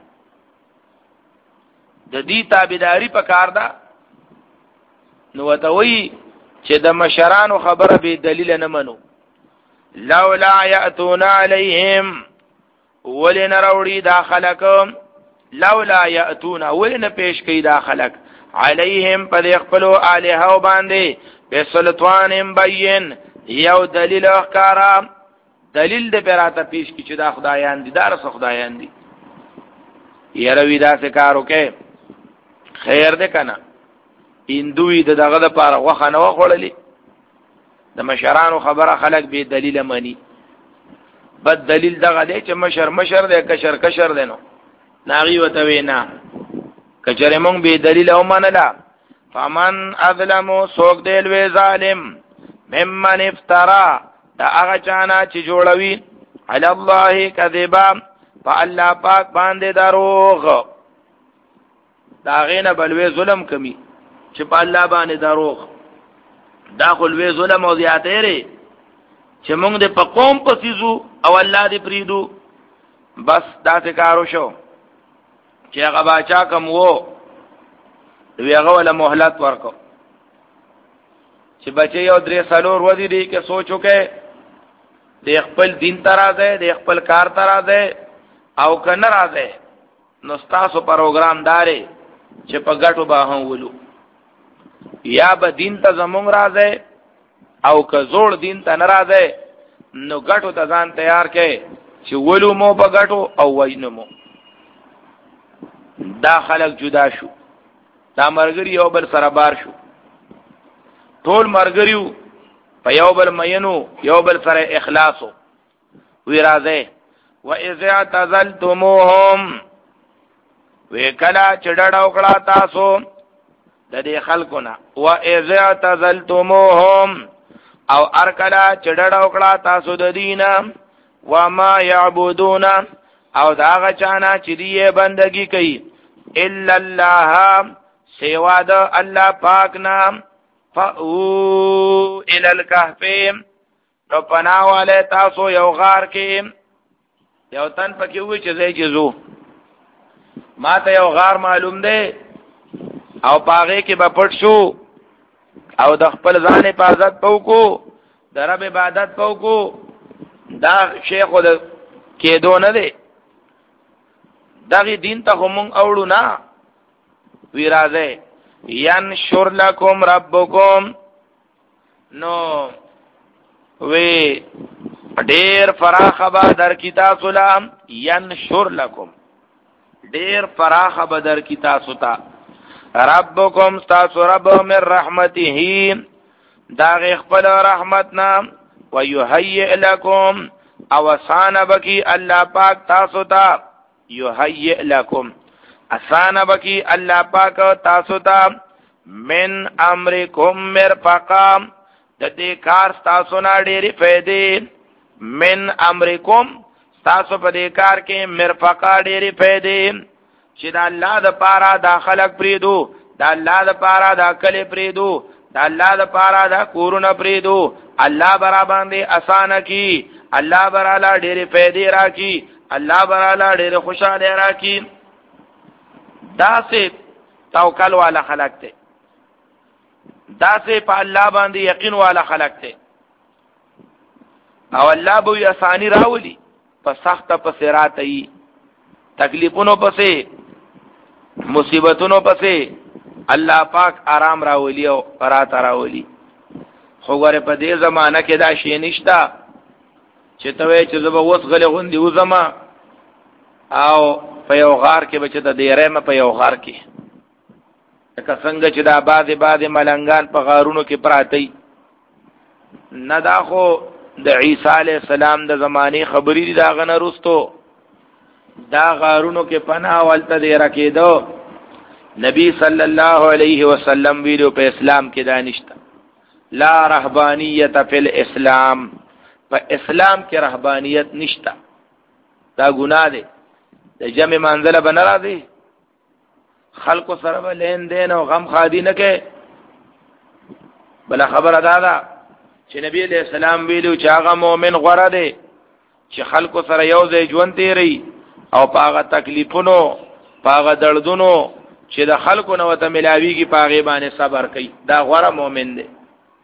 د دې تابعداري پکار ده نو وتوي چې د مشرانو خبره به دلیل نه منو لولا یاتون علیهم ولن روړي داخلکم لولا یاتون ولن پیش کی داخلک علیهم پر خپلو الہو باندې بسلطان بین یو دلیل اخکارا دلیل د براته پیش کی چې دا خدایان دي دا رس خدایان دي یروي دا څه کارو کې خیر ده کنه اندوی د دغه د پاره وخه نه وخړلې د مشرانو خبره خلک به دلیل مانی بد دلیل دغه دی چې مشر مشر دی کشر کشر دی نو ناغي وته وینا کچره مونږ به دلیل او منلا فمن اظلمو سوک دیل وی ظالم ممن افترا دا هغه چانا چې جوړوي علی الله کذبا فالله پاک باندې دروغ دا غینه بلوي ظلم کمی چې په الله باندې دروغ دا خلوي ظلم او زیاته لري چې موږ د په قوم پسیزو او الله دې پریدو بس دا څه کارو شو چې هغه باچا کم وو دوی هغه ولا مهلت ورکو چې بچي یو درې سالور ودی دی کې سوچو کې د خپل دین ترازه د خپل کار ترازه او کنه راځه نو تاسو پروګرام داري چې په ګټو به هم ولو یا به دین ته زمونږ راځي او که زوړ دین ته ناراضه نو ګټو ته ځان تیار کړي چې ولو مو په ګټو او وینو مو دا خلق جدا شو دا مرګري یو بل سره بار شو ټول مرګریو په یو بل مینو یو بل سره اخلاصو وی راځي وَإِذْ اعْتَزَلْتُمُوهُمْ وکلا چډړ او کړه تاسو د دې خلقونه وَإِذْ اعْتَزَلْتُمُوهُمْ او ارکلا چډړ او کړه تاسو د دینه وما يعبدون او دا غچانا چې دی بندگی کوي الا الله سوا د الله پاک نام فَأُوْ إِلَى الْكَهْفِ نو پناواله تاسو یو غار کې یو تن پکې وي چې زې جزو ما ته یو غار معلوم دی او پاغه کې به پټ شو او د خپل ځان حفاظت پوکو د رب عبادت پوکو دا شیخ د کېدو نه دی دغه دین ته هم اوړو نه وی راځي ینشر لکم ربکم نو وی ډیر فراخ به در کی تاسو لا ینشر لکم ډیر فراخ به در کی تاسو ته ربکم تاسو رب من رحمته دا خپل رحمتنا ويهيئ لكم او سان بکی الله پاک تاسو ته يهيئ لكم اسان بکی الله پاک تاسو ته من امرکم مرفقا د دې کار تاسو نه ډېری فائدې من امرکم تاسو په دې کار کې مرفقا ډېری فائدې چې د الله د پاره د خلق پریدو د الله د پاره د کلی پریدو د الله د پاره د کورونه پریدو الله برا باندې اسانه کی الله براله ډېری فائدې راکی الله براله ډېر خوشاله راکی دا سه توکل والا خلق ته دا سه په الله باندې یقین والا خلق ته او الله به اسانی راولي په سخت په سرات ای تکلیفونو پسې مصیبتونو پسې الله پاک آرام راولي او رات راولي خو غره په دې زمانہ کې دا شی نشتا چې ته چې زب وس غلې غوندي وزما او په یو غار کې بچ ته ډیره م په یو غار کې که څنګه چې دا بعضې بعضې ملنګان په غارونو کې پراتی نه دا خو د عیسی علیه السلام د زمانې خبرې دي دا غنه رستو دا غارونو کې پناه ولته دی راکېدو نبی صلی الله علیه وسلم ویلو په اسلام کې دا نشته لا رهبانیت فی الاسلام په اسلام کې رهبانیت نشته دا ګناه دی د جمع منزله بنه راځي خلق سره به لین دین او غم خادي نه کې بل خبر ادا ده چې نبی علیہ السلام ویلو چې هغه مؤمن غوړه دی چې خلق سره یو ځای ژوند تیری او پاغه تکلیفونو پاغه دردونو چې د خلقو نو ته ملاویږي پاغه باندې صبر کوي دا غوړه مؤمن دی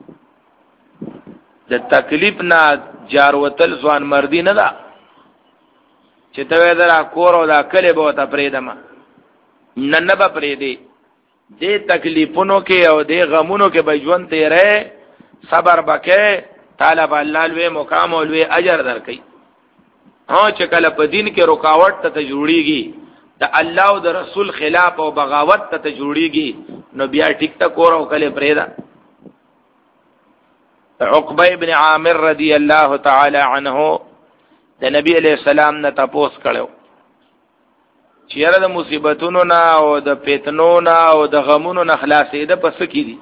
د تکلیف نه جار وتل ځوان مردی نه ده چې ته دا کور او دا کله به ته پرېدم نه نه به پرېدي دې تکلیفونو کې او دې غمونو کې به ژوند تیرې صبر وکې طالب الله لوی مقام او لوی اجر درکې ها چې کله په دین کې رکاوټ ته جوړیږي د الله او د رسول خلاف او بغاوت ته جوړیږي نو بیا ټیک تا کور او کله پرېدا عقبه ابن عامر رضی الله تعالی عنه د نبی علیہ السلام نه تاسو کړو چیرې د مصیبتونو نه او د فتنو نه او د غمونو نه خلاصې ده پس کې دي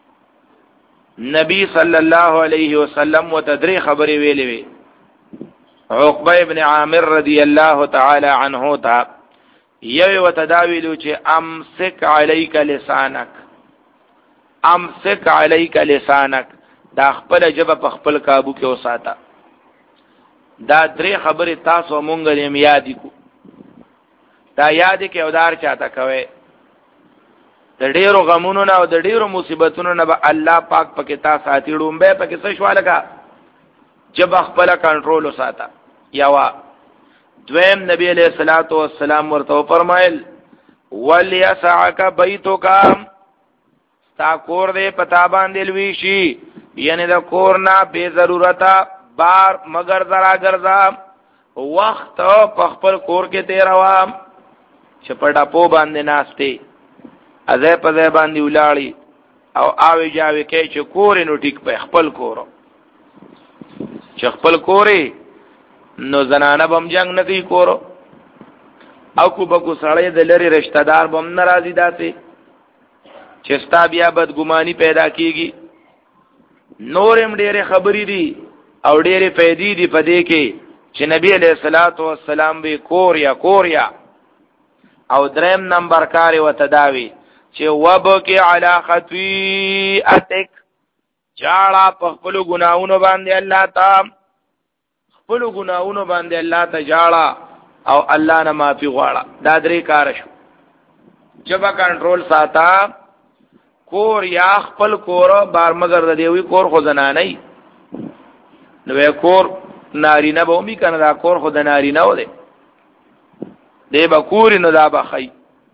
نبی صلی الله علیه وسلم وتدری خبرې ویلې وی عقبه ابن عامر رضی الله تعالی عنه تا یو وتداویلو چې امسک علیک لسانک امسک علیک لسانک دا خپل جبه په خپل قابو کې وساته دا درې خبرې تاسو مونږ لیم یاد کو دا یاد کې اودار چاته کوي د ډیرو غمونو نه او د ډیرو مصیبتونو نه به الله پاک پکې تاسو ساتي ډومبه پکې څه شواله کا جبه خپل کنټرول وساته یوا دویم نبی علیہ الصلوۃ والسلام ورته فرمایل ولیسعک بیتک تا کور دې پتا باندې لوي شي یعنی دا کور نه بے ضرورتا بار مگر ذرا ګرځا وخت په خپل کور کې تیروا چپړه پو باندې ناشته ازه په ځای باندې ولاړی او آوي جاوي کې چې کور نو ټیک په خپل کور چې خپل کورې نو زنانه بم جنگ نه کوي کورو او کو بکو سړی د لری رشتہ دار بم ناراضي داسي چې ستا بیا بدګماني پیدا کیږي نورم ډېرې خبرې دي او ډېرې فائدې دي په دې کې چې نبی علیہ الصلوۃ والسلام به کوریا کوریا او دریم نمبر کاری وتداوی چې وبکی علی خطیئتک جاړه په خپل ګناہوں باندې الله تعالی خپل ګناہوں باندې الله ته جاړه او الله نه معافي غواړه دا درې کار شو جبا کنټرول ساته کور یا خپل کور بار مگر د دیوی کور خو زنانه نو کور نارینه به می کنه دا کور خو د نارینه و دی دی با کور نو دا بخی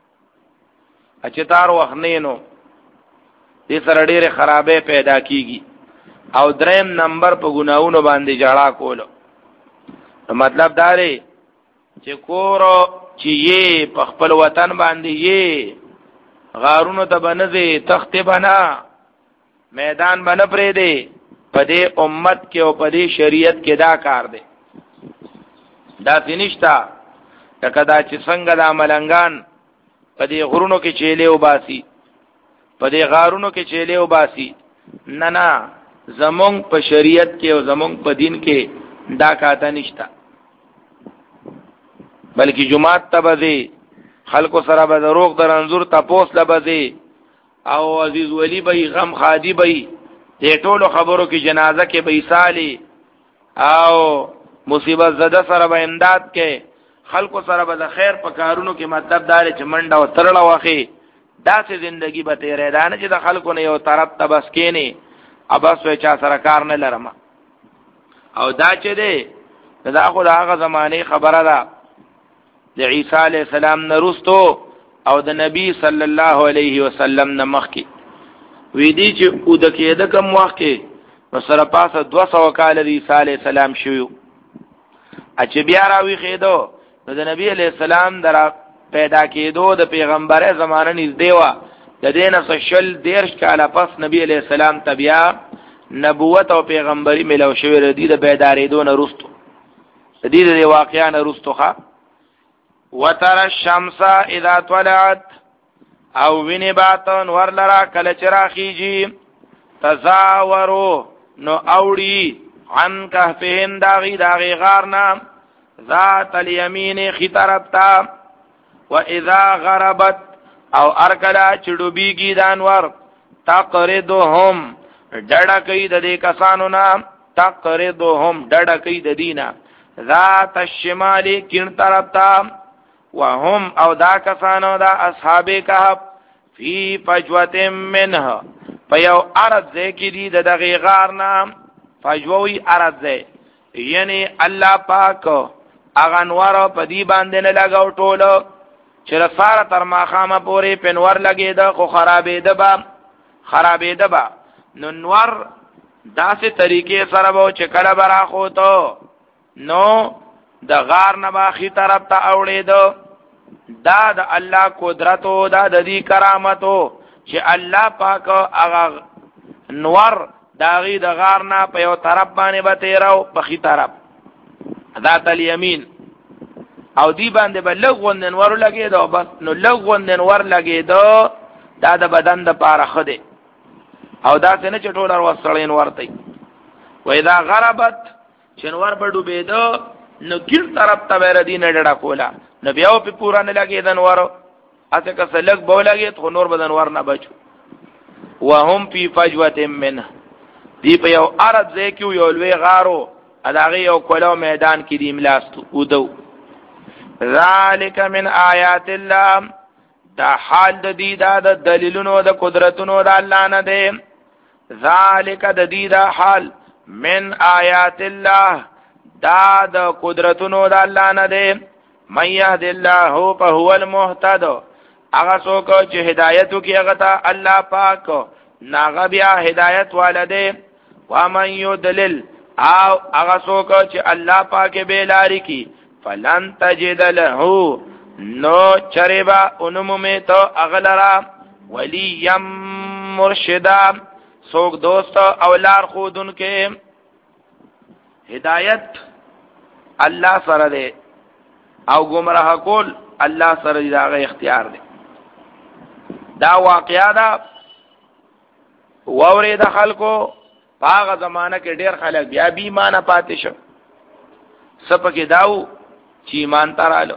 اچتار وخنینو دی سره ډېر خرابې پیدا کیږي او دریم نمبر په ګناہوں باندې جاړه کولو مطلب دا دی چې کور چې یې په خپل وطن باندې یې غارونو ته بنځي تخت بنا میدان بن پرې دی په دې امت کې او په دې شریعت کې دا کار دی دا فنشتا تکدا چې څنګه د عملنګان په دې غرونو کې چيله وباسي په دې غارونو کې چيله وباسي نه نه زمونږ په شریعت کې او زمونږ په دین کې دا کاته نشتا بلکې جمعات تبذي خلکو سره به دروغ در انزور تپوس لبذي او عزیز ولی به غم خادي به دې ټولو خبرو کې جنازه کې به ایصالي او مصیبت زده سره به امداد کې خلکو سره به د خیر په کارونو کې مطلب دار چې منډه او ترړه واخی داسې ژوندۍ به تیرې دانه چې د خلکو نه یو طرف ته بس کېنی ابس وې چا سره کار نه لرم او دا چې دی دا خو د هغه زمانه خبره ده د عیسی علی السلام نرستو او د نبی صلی الله علیه وسلم نه مخکې وی دی چې او د کېده کوم وخت کې نو سره پاسه دو سوه کال د عیسی علی السلام شوی اچ بیا راوي خېدو نو د نبی علی السلام درا پیدا کېدو د پیغمبره زمانه نږدې و د دینه سشل دیرش کاله پس نبی علی السلام تبیا نبوت او پیغمبري ملو شوی ردی د بیدارې دون رستو د دې د واقعیا نه رستوخه وتر الشمس اذا طلعت او ویني باتن ورلرا کله چراخیږي تزاورو نو اوړي عن کهفهم داغي داغي غارنا ذات الیمین خی طرف تا واذا غربت او ارکلا چډوبیږي دانور تقردهم ډډه کوي د دې کسانو نام تقردهم ډډه کوي د دینه ذات الشمال کین طرف تا وهم او دا کسانو دا اصحاب کهف فی فجوه منه پیو ارض ذکی دی د دغه غار نام فجوی ارض یعنی الله پاک اغنوار په دی باندې نه لګاو ټولو چې رساره تر ماخامه پورې پنور لګې ده خو خرابې ده با خرابې ده با نو نور داسې طریقې سره به چې کله برا خو ته نو د غار نه باخي طرف ته اوړېدو دا د الله قدرت او دا د دې کرامتو چې الله پاک هغه نور داغي د غار نه په یو طرف باندې به تیراو په خي طرف ذات الیمین او دی باندې به لغوندن ور لګیدو بس نو لغوندن ور لګیدو دا د بدن د پاره خده او دا څنګه چټول ور وسړین ورته و اذا غربت چنور به ډوبېدو نو کیر طرف ته ور دین ډډه کولا نو بیا په پورا نه لګیدن ور اته که سلک بو لګید خو نور بدن ور نه بچو وهم فی فجوه منه دی په یو ارض ځای کې یو لوی غارو اداغه یو کولو میدان کې دی ملاستو ودو ذالک من آیات الله دا حال د دې دا د دلیلونو د قدرتونو د الله نه دی ذالک د دې دا حال من آیات الله دا د قدرتونو د الله نه دی من یهد الله فهو المهتد هغه څوک چې هدایت کوي هغه ته الله پاک ناغه بیا هدایت والده ومن یضلل او هغه څوک چې الله پاک به لاري کی فلن تجد له نو چربا انمومه تو اغلرا ولیم مرشدا څوک دوست او لار خودن کې هدایت الله سره دی او گمراه کول الله سره دی داغه اختیار دی دا واقعا دا ووري د خلکو پاغه زمانہ کې ډیر خلک بیا بی ایمان پاتې شو سپکه داو چې ایمان ترالو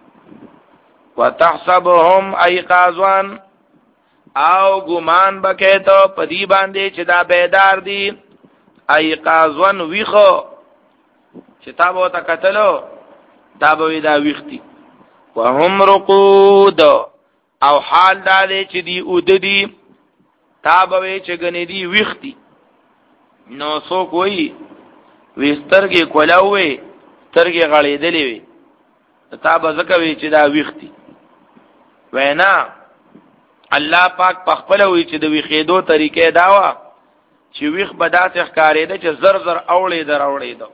وتحسبهم ايقاظا او ګمان بکې ته پدی باندې چې دا بیدار دي ايقاظا ویخو چې تاسو ته کتلو دا به دا ویختي وهم رقود او حال دا دی چې دی اوددي تابوي چې غني دی ویختي نو سو کوئی وسترګې کولاوي ترګې غړېدلې وي تاب زکوي چې دا ویختي وینا الله پاک پخپل وی چې د ویخېدو طریقې داوا چې ویخ بدات ښکارېده چې زر زر اوړې در اوړې دو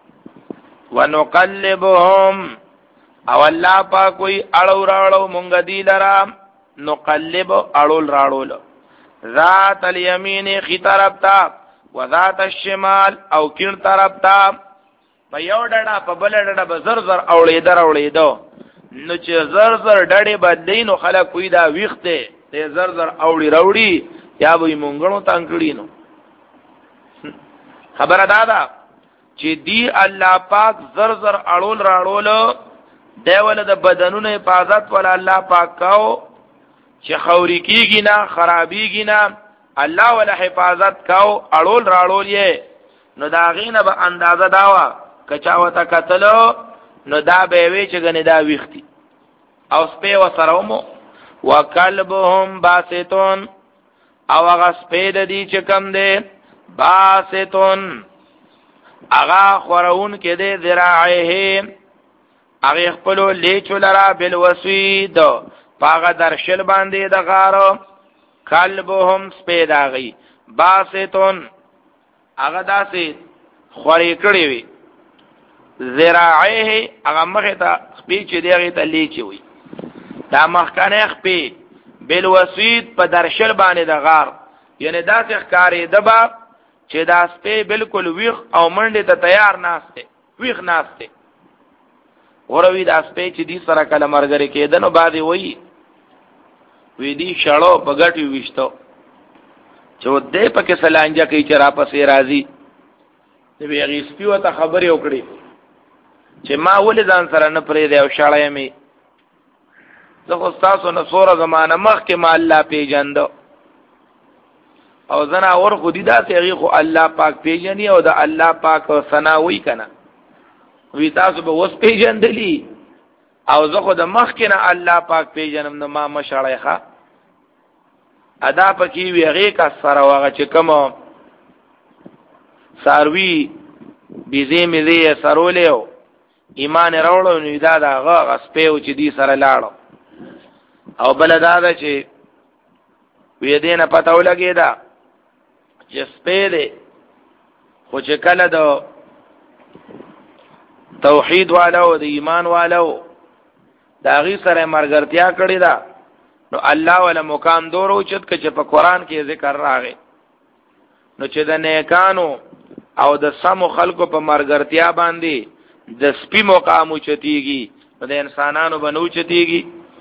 ونقلبهم او الله پاک وی اړو راړو مونږ دی لرا نقلب اړول راړول ذات الیمین خي طرف تا وذات الشمال او کین طرف تا په یو ډډه په بل ډډه به زر زر اوړې در اوړې دو نو چې زر زر ډډې بدلې نو خلک وی دا ویخته ته زر زر اوړې راوړي یا به مونږونو تانګړي نو خبره دادا چې دی الله پاک زر زر اړول راړول دیول د بدنونو حفاظت ول الله پاک کاو چې خوري کیږي نه خرابيږي نه الله ولا حفاظت کاو اړول راړول یې نو دا غینه به اندازه داوا کچا وته قتلو نو دا به وی چې غنی دا ویختي او سپه وسرومو وکلبهم باستون او هغه سپه د دې چې کم دی باستون اغا خورون کې دی ذراعه هغه خپل لیچو لرا بالوسید پاغه درشل باندې د غارو کلبهم سپیداغي باستون هغه داسې خوري کړی وي ذراعه هغه مخه ته خپې چې دیغه ته لیچي وي دا مخکنه خپې بالوسید په درشل باندې د غار یعنی داسې ښکارې دبا چې دا سپې بالکل ویخ او منډه ته تیار ناشته ویخ ناشته وروي دا سپې چې دې سره کله مرګري کېدنو باندې وایي وی دی شړو په غټي وشتو چې دې پکې سلانجه کوي چې را پسې راځي دې هغه سپیو ته خبرې وکړي چې ما ولې ځان سره نه پرې دی او شړای مې زه خو تاسو نه سوره زمانہ مخ کې ما الله پیژندو او زنا اور خو دې دا ته خو الله پاک پیژني او د الله پاک ثناوي کنه وی تاسو به وس پیژندلی او زه خو د مخ کې نه الله پاک پیژنم نو ما مشړای ښا ادا پکې وی هغه کا سره واغه چې کوم ساروی بيزي مزي سرولېو ایمان راوړو نو دا داغه غسپېو چې دې سره لاړو او بل دا ده چې وی دې نه پته ولګی دا چې سپې دې خو چې کله د توحید والو د ایمان والو دا غي سره مرګرتیا کړی دا نو الله ولا مقام دورو چت ک چې په قران کې ذکر راغی نو چې د نیکانو او د سمو خلکو په مرګرتیا باندې د سپی مقام چتیږي د انسانانو بنو چتیږي.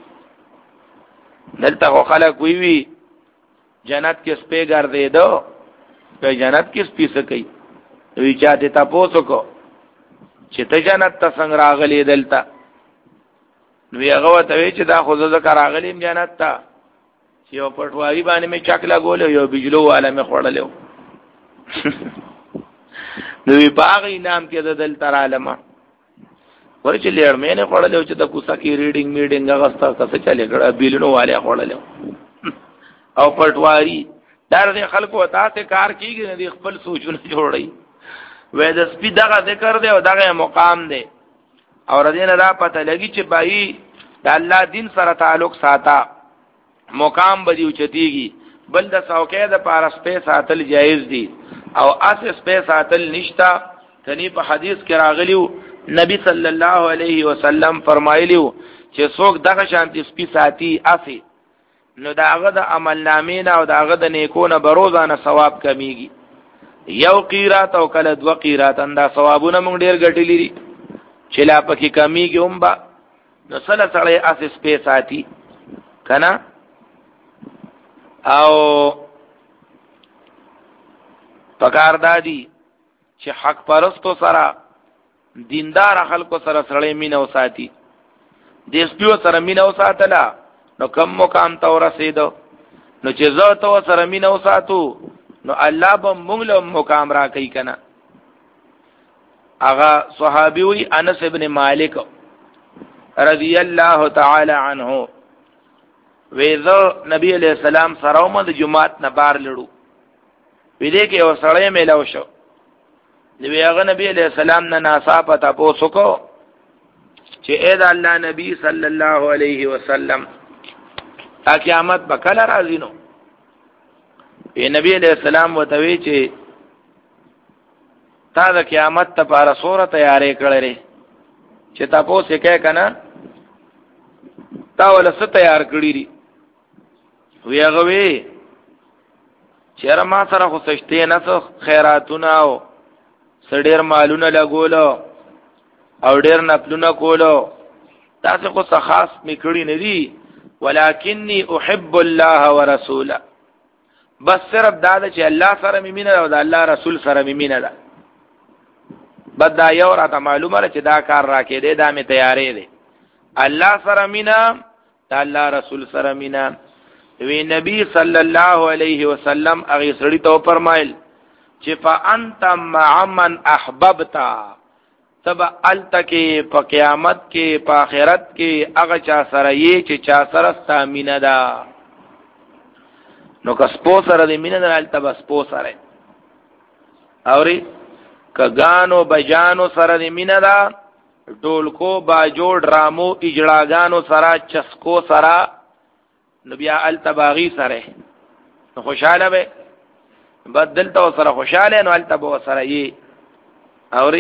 دلته خو خلک وی وی جنت کې سپې ګرځېدو، په جنت کې سپې سکی وی چاته تاسو کو چې ته جنت ته څنګه راغلی دلته، نو هغه ته وی چې دا خو زه ذکر راغلم جنت ته چې یو پټواری باندې مې چک لګول یو بجلو والا مې خوړلو نو وی باغ انعام کې د دلته عالمه ور چې لړ مې نه خوړلو چې د کوڅه کې ریډینګ میټینګ غستا څه چلے کړه بیلونو والے خوړلو او پټواری دار دې خلکو وتا ته کار کیږي نه دې خپل سوچونه جوړي وې د سپی دغه ذکر دی او دغه مقام دی او ردین را پته لګي چې بای د الله دین سره تعلق ساته مقام بدیو چتیږي، بل د څوکې د پارس په ساتل جایز دي او اس په ساتل نشتا. کني په حدیث کې راغلیو نبی صلی الله علیه وسلم فرمایلیو چې څوک دغه شانتی سپی ساتي اسی نو داغه د عمل نامې نه او داغه د نیکو نه بروزانه ثواب کمیږي. یو قیرات او کله دو قیرات انده ثوابونه مونږ ډیر ګټلی دي چې لا پکې کمیږي هم با نو سره سره اس سپی ساتي کنه. او پکار دادی چې حق پرستو سره دیندار خلکو سره سره مینه او ساتي، د سپیو سره مینه او ساتلا نو کم مقام ته ورسېدو، نو چې زه ته سره مینه او ساتو نو الله به موږ له مقام را کوي کنه. هغه صحابي وي انس ابن مالک رضی الله تعالی عنه وېزو نبی علیہ السلام سره هم د جمعات نه بار لړو وې دې کې وسړې ملو شو نو هغه نبی علیہ السلام نه ناصافه تاسو کو چې اې د الله نبی صلی الله علیه وسلم تا قیامت بکله راځي نو ای نبی علیہ السلام وتوی چې تا د قیامت ته لپاره سوره تیارې کړې چې تاسو یې کې کنه تا ول څه تیار کړی دي وی هغه وی چیرې ما سره خو سشته نه څه خیراتونه او سړیر مالونه لګولو او ډیر نفلونه کولو تاسو خو څه خاص میکړی نه دي ولکنی احب الله ورسوله، بس صرف دا چې الله سره میمینه او د الله رسول سره میمینه ده. بد دا یو راته معلومه چې دا کار راکې دی دا می تیارې دی الله سره مینا د الله رسول سره مینا. وی نبی صلی الله علیه وسلم هغه سړی ته فرمایل چې فانت مع من احببت تبع التکی په قیامت کې په آخرت کې هغه چا سره یې چې چا سره ستامینه ده. نو که سپو سره دې مینه نه الته بس سپو سره اوري کګانو بجانو سره دې مینه ده، ډولکو باجو ډرامو اجړاګانو سره چسکو سره نو بیا التباغي سره نو خوشاله به بدل ته سره خوشاله نو التبو سره یې اوري.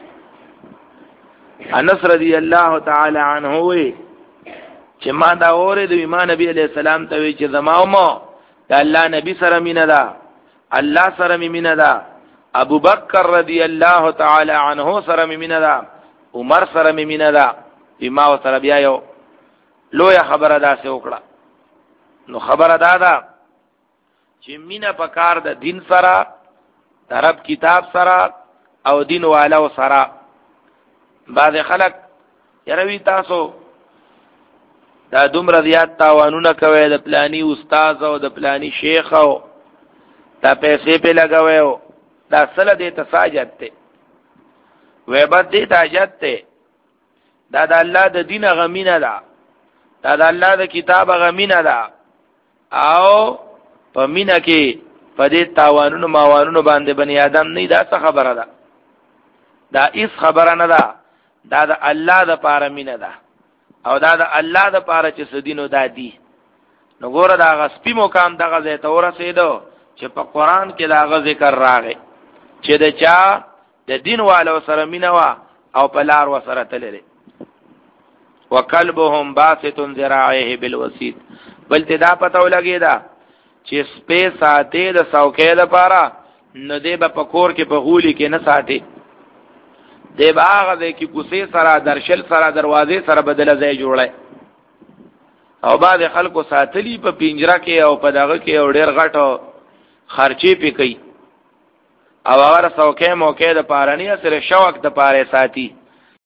انس رضی الله تعالی عنه وی چې ما دا اورې د ایمان نبی علیہ السلام ته وی چې زماومو د الله نبی سره مینا ده، الله سره مینا ده، ابو بکر رضی الله تعالی عنه سره مینا ده، عمر سره مینا ده. ما سره بیا یو لوی خبره ده سه وکړه. نو خبره ده ده چې مینا په کار د دین سره، رب کتاب سره او دین والو سره. بعض خلک یروي تاسو دا دومره زیات تاوانونه کوي د پلانی استاد او د پلانی شیخ او دا پیسې په لګوي دا سره دې تساجت ته وې بد دې تاجت ته دا د الله د دین غمینه ده، دا د الله د کتاب غمینه ده او په مینا کې په دې تاوانونو ماوانونو باندې بنی آدم نه دا څه خبره ده، دا هیڅ خبره نه ده، دا د الله د پاره مینه ده او دا د الله د پاره چې سدینو دادی. نو ګوره دا غسپی مقام دغه ځای ته ورسېدو چې په قران کې دا غ ذکر راغی چې د چا د دین والو سره مینه وا او په لار وسره تللی. وکلبهم باسط ذراعه بالوسید، بل ته دا پته ولګی دا چې سپې ساتي د څوکې لپاره نه دی په پکور کې په غولي کې نه ساتي، دی باغ دی کی کوسه سره درشل سره دروازې سره بدل ځای جوړه او بعد خلکو ساتلی په پنجره کې او په دغه کې او ډیر غټو خرچې پې کوي او هغه څوکې موکې د پارانی سره شوق د پاره ساتي